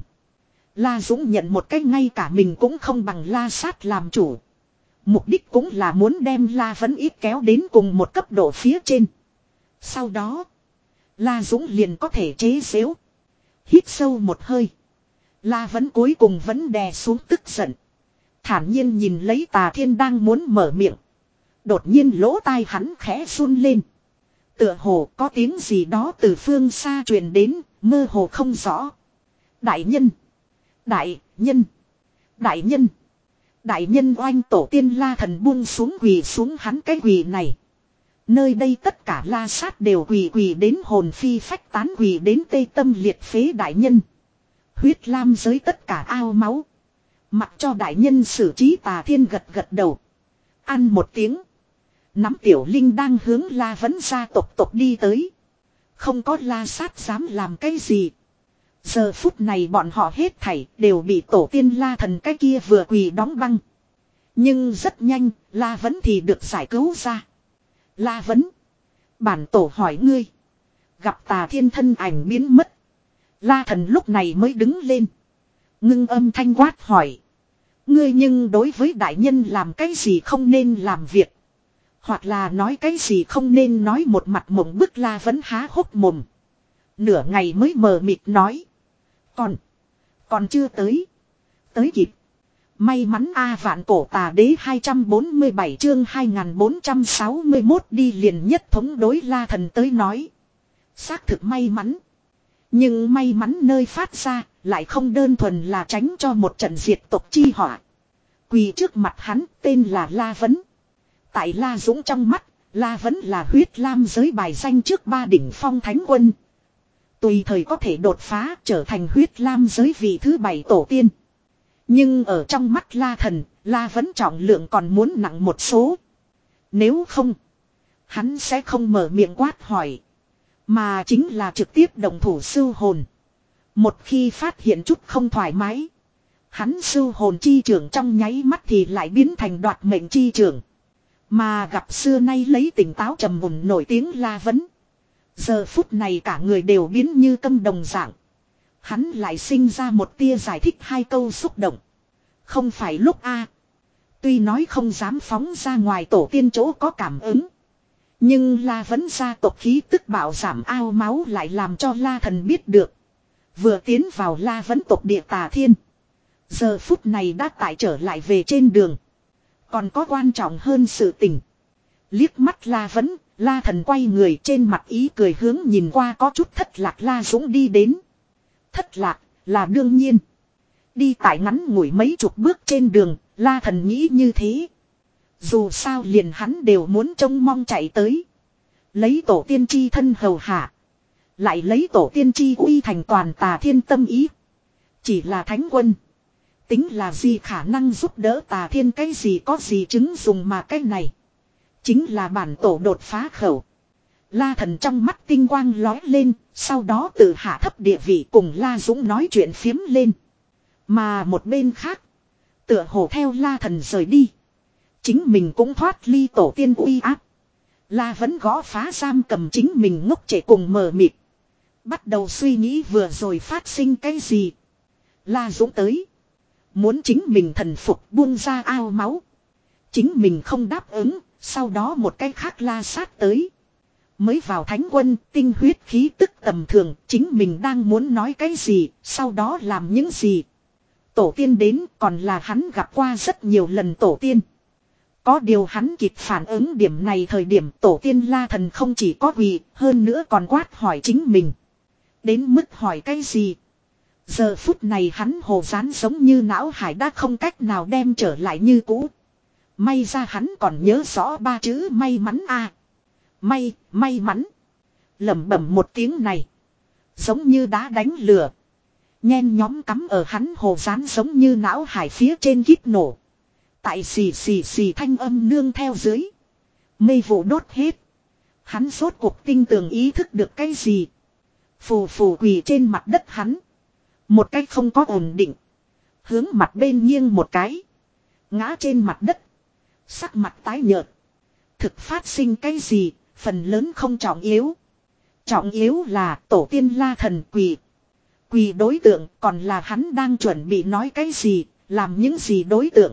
La Dũng nhận một cách ngay cả mình cũng không bằng La sát làm chủ. Mục đích cũng là muốn đem La vẫn ít kéo đến cùng một cấp độ phía trên. Sau đó, La Dũng liền có thể chế giễu. Hít sâu một hơi. La vẫn cuối cùng vẫn đè xuống tức giận. Thản nhiên nhìn lấy Tà Thiên đang muốn mở miệng. Đột nhiên lỗ tai hắn khẽ run lên. Tựa hồ có tiếng gì đó từ phương xa truyền đến, mơ hồ không rõ. Đại nhân. Đại nhân. Đại nhân. Đại nhân oanh tổ tiên La Thần buông xuống quỳ xuống hắn cái quỳ này. Nơi đây tất cả La Sát đều quỳ quỳ đến hồn phi phách tán, quỳ đến tê tâm liệt phế đại nhân. Huyết lam giới tất cả ao máu. Mặc cho đại nhân xử trí. Tà Thiên gật gật đầu. Ăn một tiếng. Nắm Tiểu Linh đang hướng La Vấn gia tộc tộc đi tới. Không có La Sát dám làm cái gì. Giờ phút này bọn họ hết thảy đều bị tổ tiên La Thần cái kia vừa quỳ đóng băng. Nhưng rất nhanh, La Vấn thì được giải cứu ra. La Vấn. Bản tổ hỏi ngươi. Gặp Tà Thiên thân ảnh biến mất. La Thần lúc này mới đứng lên. Ngưng âm thanh quát hỏi. Ngươi nhưng đối với đại nhân làm cái gì không nên làm việc. Hoặc là nói cái gì không nên nói, một mặt mộng bức. La Vấn há hốc mồm. Nửa ngày mới mờ mịt nói. Còn. Còn chưa tới. Tới kịp. May mắn a vạn cổ tà đế hai trăm bốn mươi bảy chương hai nghìn bốn trăm sáu mươi mốt đi liền nhất thống đối La Thần tới nói. Xác thực may mắn. Nhưng may mắn nơi phát ra lại không đơn thuần là tránh cho một trận diệt tộc chi họa. Quỳ trước mặt hắn tên là La Vấn. Tại La Dũng trong mắt, La Vấn là huyết lam giới bài danh trước ba đỉnh phong thánh quân. Tùy thời có thể đột phá trở thành huyết lam giới vị thứ bảy tổ tiên. Nhưng ở trong mắt La Thần, La Vấn trọng lượng còn muốn nặng một số. Nếu không, hắn sẽ không mở miệng quát hỏi. Mà chính là trực tiếp động thủ sưu hồn. Một khi phát hiện chút không thoải mái, hắn sưu hồn chi trưởng trong nháy mắt thì lại biến thành đoạt mệnh chi trưởng. Mà gặp xưa nay lấy tỉnh táo trầm mùn nổi tiếng La Vấn. Giờ phút này cả người đều biến như câm đồng dạng. Hắn lại sinh ra một tia giải thích hai câu xúc động. Không phải lúc a. Tuy nói không dám phóng ra ngoài tổ tiên chỗ có cảm ứng. Nhưng La Vấn gia tộc khí tức bạo giảm ao máu lại làm cho La Thần biết được. Vừa tiến vào La Vấn tộc địa Tà Thiên. Giờ phút này đã tải trở lại về trên đường. Còn có quan trọng hơn sự tình. Liếc mắt La Vấn, La Thần quay người trên mặt ý cười hướng nhìn qua có chút thất lạc La Dũng đi đến. Thất lạc là đương nhiên. Đi tại ngắn ngủi mấy chục bước trên đường, La Thần nghĩ như thế. Dù sao liền hắn đều muốn trông mong chạy tới. Lấy tổ tiên chi thân hầu hạ. Lại lấy tổ tiên chi uy thành toàn Tà Thiên tâm ý. Chỉ là thánh quân. Tính là gì khả năng giúp đỡ Tà Thiên cái gì có gì chứng dùng mà cái này. Chính là bản tổ đột phá khẩu. La Thần trong mắt tinh quang lói lên. Sau đó tự hạ thấp địa vị cùng La Dũng nói chuyện phiếm lên. Mà một bên khác. Tựa hồ theo La Thần rời đi. Chính mình cũng thoát ly tổ tiên uy áp. La Vấn gõ phá giam cầm chính mình ngốc trệ cùng mờ mịt. Bắt đầu suy nghĩ vừa rồi phát sinh cái gì. La Dũng tới. Muốn chính mình thần phục buông ra ao máu. Chính mình không đáp ứng. Sau đó một cái khác La Sát tới. Mới vào thánh quân tinh huyết khí tức tầm thường. Chính mình đang muốn nói cái gì. Sau đó làm những gì. Tổ tiên đến còn là hắn gặp qua rất nhiều lần tổ tiên. Có điều hắn kịp phản ứng điểm này thời điểm tổ tiên La Thần không chỉ có quỳ, hơn nữa còn quát hỏi chính mình. Đến mức hỏi cái gì? Giờ phút này hắn hồ dán giống như não hải đã không cách nào đem trở lại như cũ. May ra hắn còn nhớ rõ ba chữ may mắn a. May, may mắn. Lẩm bẩm một tiếng này. Giống như đá đánh lửa. Nhen nhóm cắm ở hắn hồ dán giống như não hải phía trên kíp nổ. Tại xì xì xì thanh âm nương theo dưới. Mây vụ đốt hết. Hắn rốt cuộc tinh tường ý thức được cái gì. Phù phù quỳ trên mặt đất hắn. Một cái không có ổn định. Hướng mặt bên nghiêng một cái. Ngã trên mặt đất. Sắc mặt tái nhợt. Thực phát sinh cái gì, phần lớn không trọng yếu. Trọng yếu là tổ tiên La Thần quỳ. Quỳ đối tượng còn là hắn đang chuẩn bị nói cái gì, làm những gì đối tượng.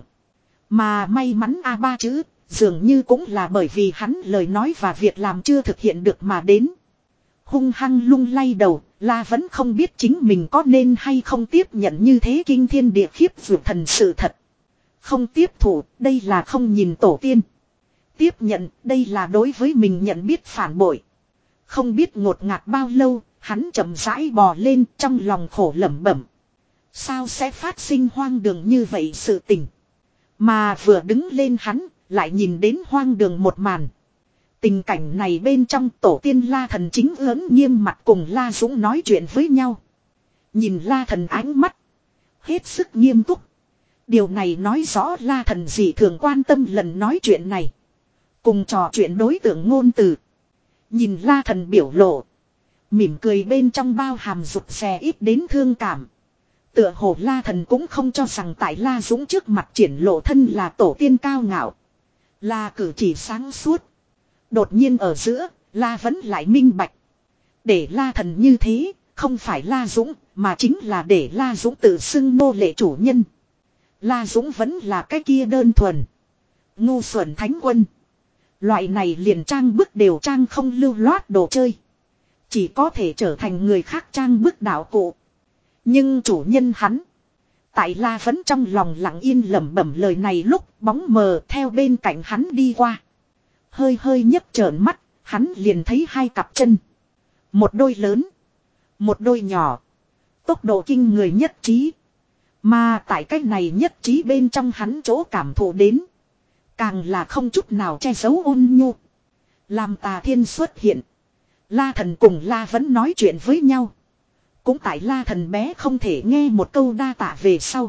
Mà may mắn a ba chữ, dường như cũng là bởi vì hắn lời nói và việc làm chưa thực hiện được mà đến. Hung hăng lung lay đầu, La vẫn không biết chính mình có nên hay không tiếp nhận như thế kinh thiên địa khiếp vượt thần sự thật. Không tiếp thủ, đây là không nhìn tổ tiên. Tiếp nhận, đây là đối với mình nhận biết phản bội. Không biết ngột ngạt bao lâu, hắn chậm rãi bò lên trong lòng khổ lẩm bẩm. Sao sẽ phát sinh hoang đường như vậy sự tình? Mà vừa đứng lên hắn, lại nhìn đến hoang đường một màn. Tình cảnh này bên trong tổ tiên La Thần chính ớn nghiêm mặt cùng La Dũng nói chuyện với nhau. Nhìn La Thần ánh mắt. Hết sức nghiêm túc. Điều này nói rõ La Thần dị thường quan tâm lần nói chuyện này. Cùng trò chuyện đối tượng ngôn từ. Nhìn La Thần biểu lộ. Mỉm cười bên trong bao hàm rụt rè ít đến thương cảm. Tựa hồ La Thần cũng không cho rằng tại La Dũng trước mặt triển lộ thân là tổ tiên cao ngạo. Là cử chỉ sáng suốt. Đột nhiên ở giữa, La vẫn lại minh bạch. Để La Thần như thế, không phải La Dũng, mà chính là để La Dũng tự xưng nô lệ chủ nhân. La Dũng vẫn là cái kia đơn thuần. Ngu xuẩn thánh quân. Loại này liền trang bức đều trang không lưu loát đồ chơi. Chỉ có thể trở thành người khác trang bức đạo cụ. Nhưng chủ nhân hắn. Tại La vẫn trong lòng lặng yên lẩm bẩm lời này lúc bóng mờ theo bên cạnh hắn đi qua. Hơi hơi nhấc trợn mắt, hắn liền thấy hai cặp chân. Một đôi lớn. Một đôi nhỏ. Tốc độ kinh người nhất trí. Mà tại cái này nhất trí bên trong hắn chỗ cảm thụ đến. Càng là không chút nào che giấu ôn nhu. Làm Tà Thiên xuất hiện. La Thần cùng La vẫn nói chuyện với nhau. Cũng tại La Thần bé không thể nghe một câu đa tạ về sau.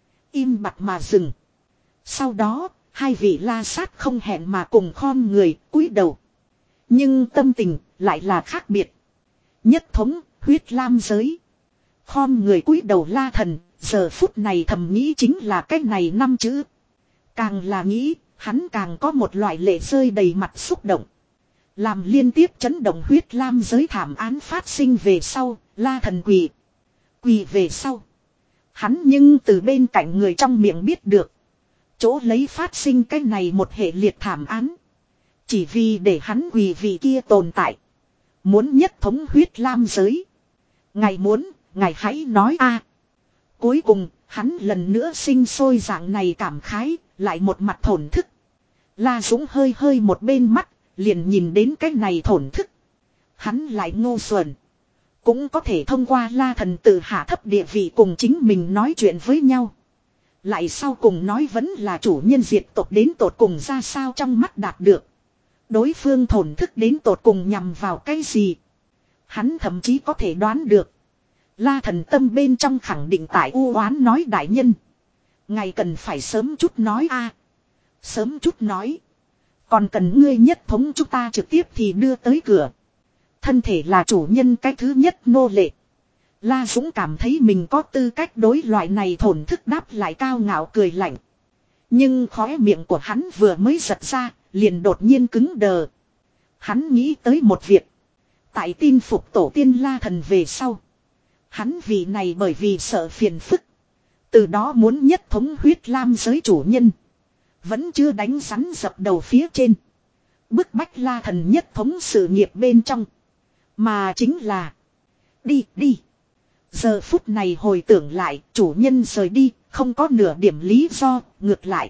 Im bặt mà dừng. Sau đó, hai vị La Sát không hẹn mà cùng khom người, cúi đầu. Nhưng tâm tình lại là khác biệt. Nhất thống, huyết lam giới. Khom người cúi đầu La Thần, giờ phút này thầm nghĩ chính là cái này năm chữ. Càng là nghĩ, hắn càng có một loại lệ rơi đầy mặt xúc động. Làm liên tiếp chấn động huyết lam giới thảm án phát sinh về sau, La Thần quỳ. Quỳ về sau. Hắn nhưng từ bên cạnh người trong miệng biết được. Chỗ lấy phát sinh cái này một hệ liệt thảm án. Chỉ vì để hắn quỳ vị kia tồn tại. Muốn nhất thống huyết lam giới. Ngài muốn, ngài hãy nói a. Cuối cùng, hắn lần nữa sinh sôi dạng này cảm khái, lại một mặt thổn thức. La Dũng hơi hơi một bên mắt, liền nhìn đến cái này thổn thức. Hắn lại ngu xuẩn. Cũng có thể thông qua La Thần tự hạ thấp địa vị cùng chính mình nói chuyện với nhau. Lại sau cùng nói vẫn là chủ nhân diệt tộc đến tột cùng ra sao trong mắt đạt được. Đối phương thổn thức đến tột cùng nhằm vào cái gì. Hắn thậm chí có thể đoán được. La Thần tâm bên trong khẳng định tại u oán nói đại nhân. Ngài cần phải sớm chút nói a. Sớm chút nói. Còn cần ngươi nhất thống chúng ta trực tiếp thì đưa tới cửa. Thân thể là chủ nhân cái thứ nhất nô lệ. La Dũng cảm thấy mình có tư cách đối loại này thổn thức đáp lại cao ngạo cười lạnh. Nhưng khóe miệng của hắn vừa mới giật ra, liền đột nhiên cứng đờ. Hắn nghĩ tới một việc. Tại tin phục tổ tiên La Thần về sau. Hắn vì này bởi vì sợ phiền phức. Từ đó muốn nhất thống huyết lam giới chủ nhân. Vẫn chưa đánh rắn dập đầu phía trên. Bức bách La Thần nhất thống sự nghiệp bên trong. Mà chính là. Đi đi. Giờ phút này hồi tưởng lại chủ nhân rời đi. Không có nửa điểm lý do ngược lại.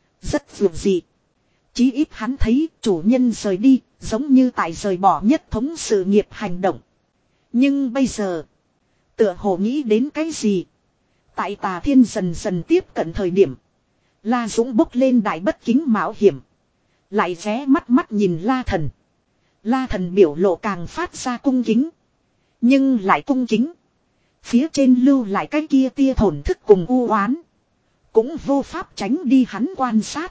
Rất vượt dị. Chí ít hắn thấy chủ nhân rời đi. Giống như tại rời bỏ nhất thống sự nghiệp hành động. Nhưng bây giờ. Tựa hồ nghĩ đến cái gì. Tại Tà Thiên dần dần tiếp cận thời điểm. La Dũng bốc lên đại bất kính mạo hiểm. Lại ghé mắt mắt nhìn La Thần. La Thần biểu lộ càng phát ra cung kính. Nhưng lại cung kính. Phía trên lưu lại cái kia tia thổn thức cùng u oán. Cũng vô pháp tránh đi hắn quan sát.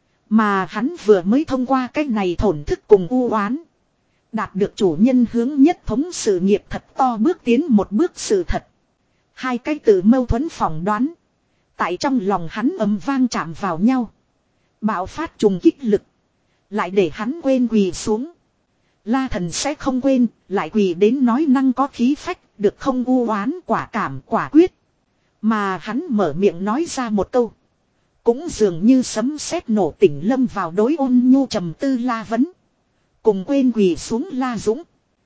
Mà hắn vừa mới thông qua cái này thổn thức cùng u oán. Đạt được chủ nhân hướng nhất thống sự nghiệp thật to bước tiến một bước sự thật. Hai cái từ mâu thuẫn phỏng đoán. Tại trong lòng hắn ầm vang chạm vào nhau. Bạo phát trùng kích lực. Lại để hắn quên quỳ xuống. La Thần sẽ không quên. Lại quỳ đến nói năng có khí phách. Được không u oán quả cảm quả quyết. Mà hắn mở miệng nói ra một câu. Cũng dường như sấm sét nổ tỉnh lâm vào đối ôn nhu trầm tư La Vấn. Cùng quên quỳ xuống La Dũng.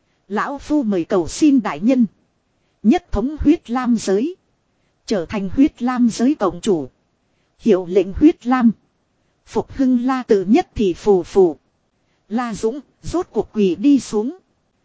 Lão Phu mời cầu xin đại nhân. Nhất thống huyết lam giới. Trở thành huyết lam giới cộng chủ. Hiệu lệnh huyết lam. Phục hưng La tự nhất thì phù phù. La Dũng rốt cuộc quỳ đi xuống.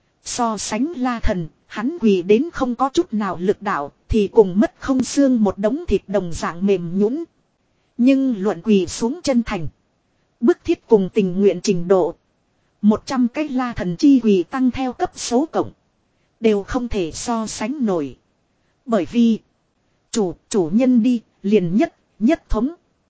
So sánh La Thần, hắn quỳ đến không có chút nào lực đạo, thì cùng mất không xương một đống thịt đồng dạng mềm nhũn. Nhưng luận quỳ xuống chân thành. Bức thiết cùng tình nguyện trình độ. Một trăm cái la thần chi quỳ tăng theo cấp số cộng. Đều không thể so sánh nổi. Bởi vì. Chủ, chủ nhân đi, liền nhất, nhất thống.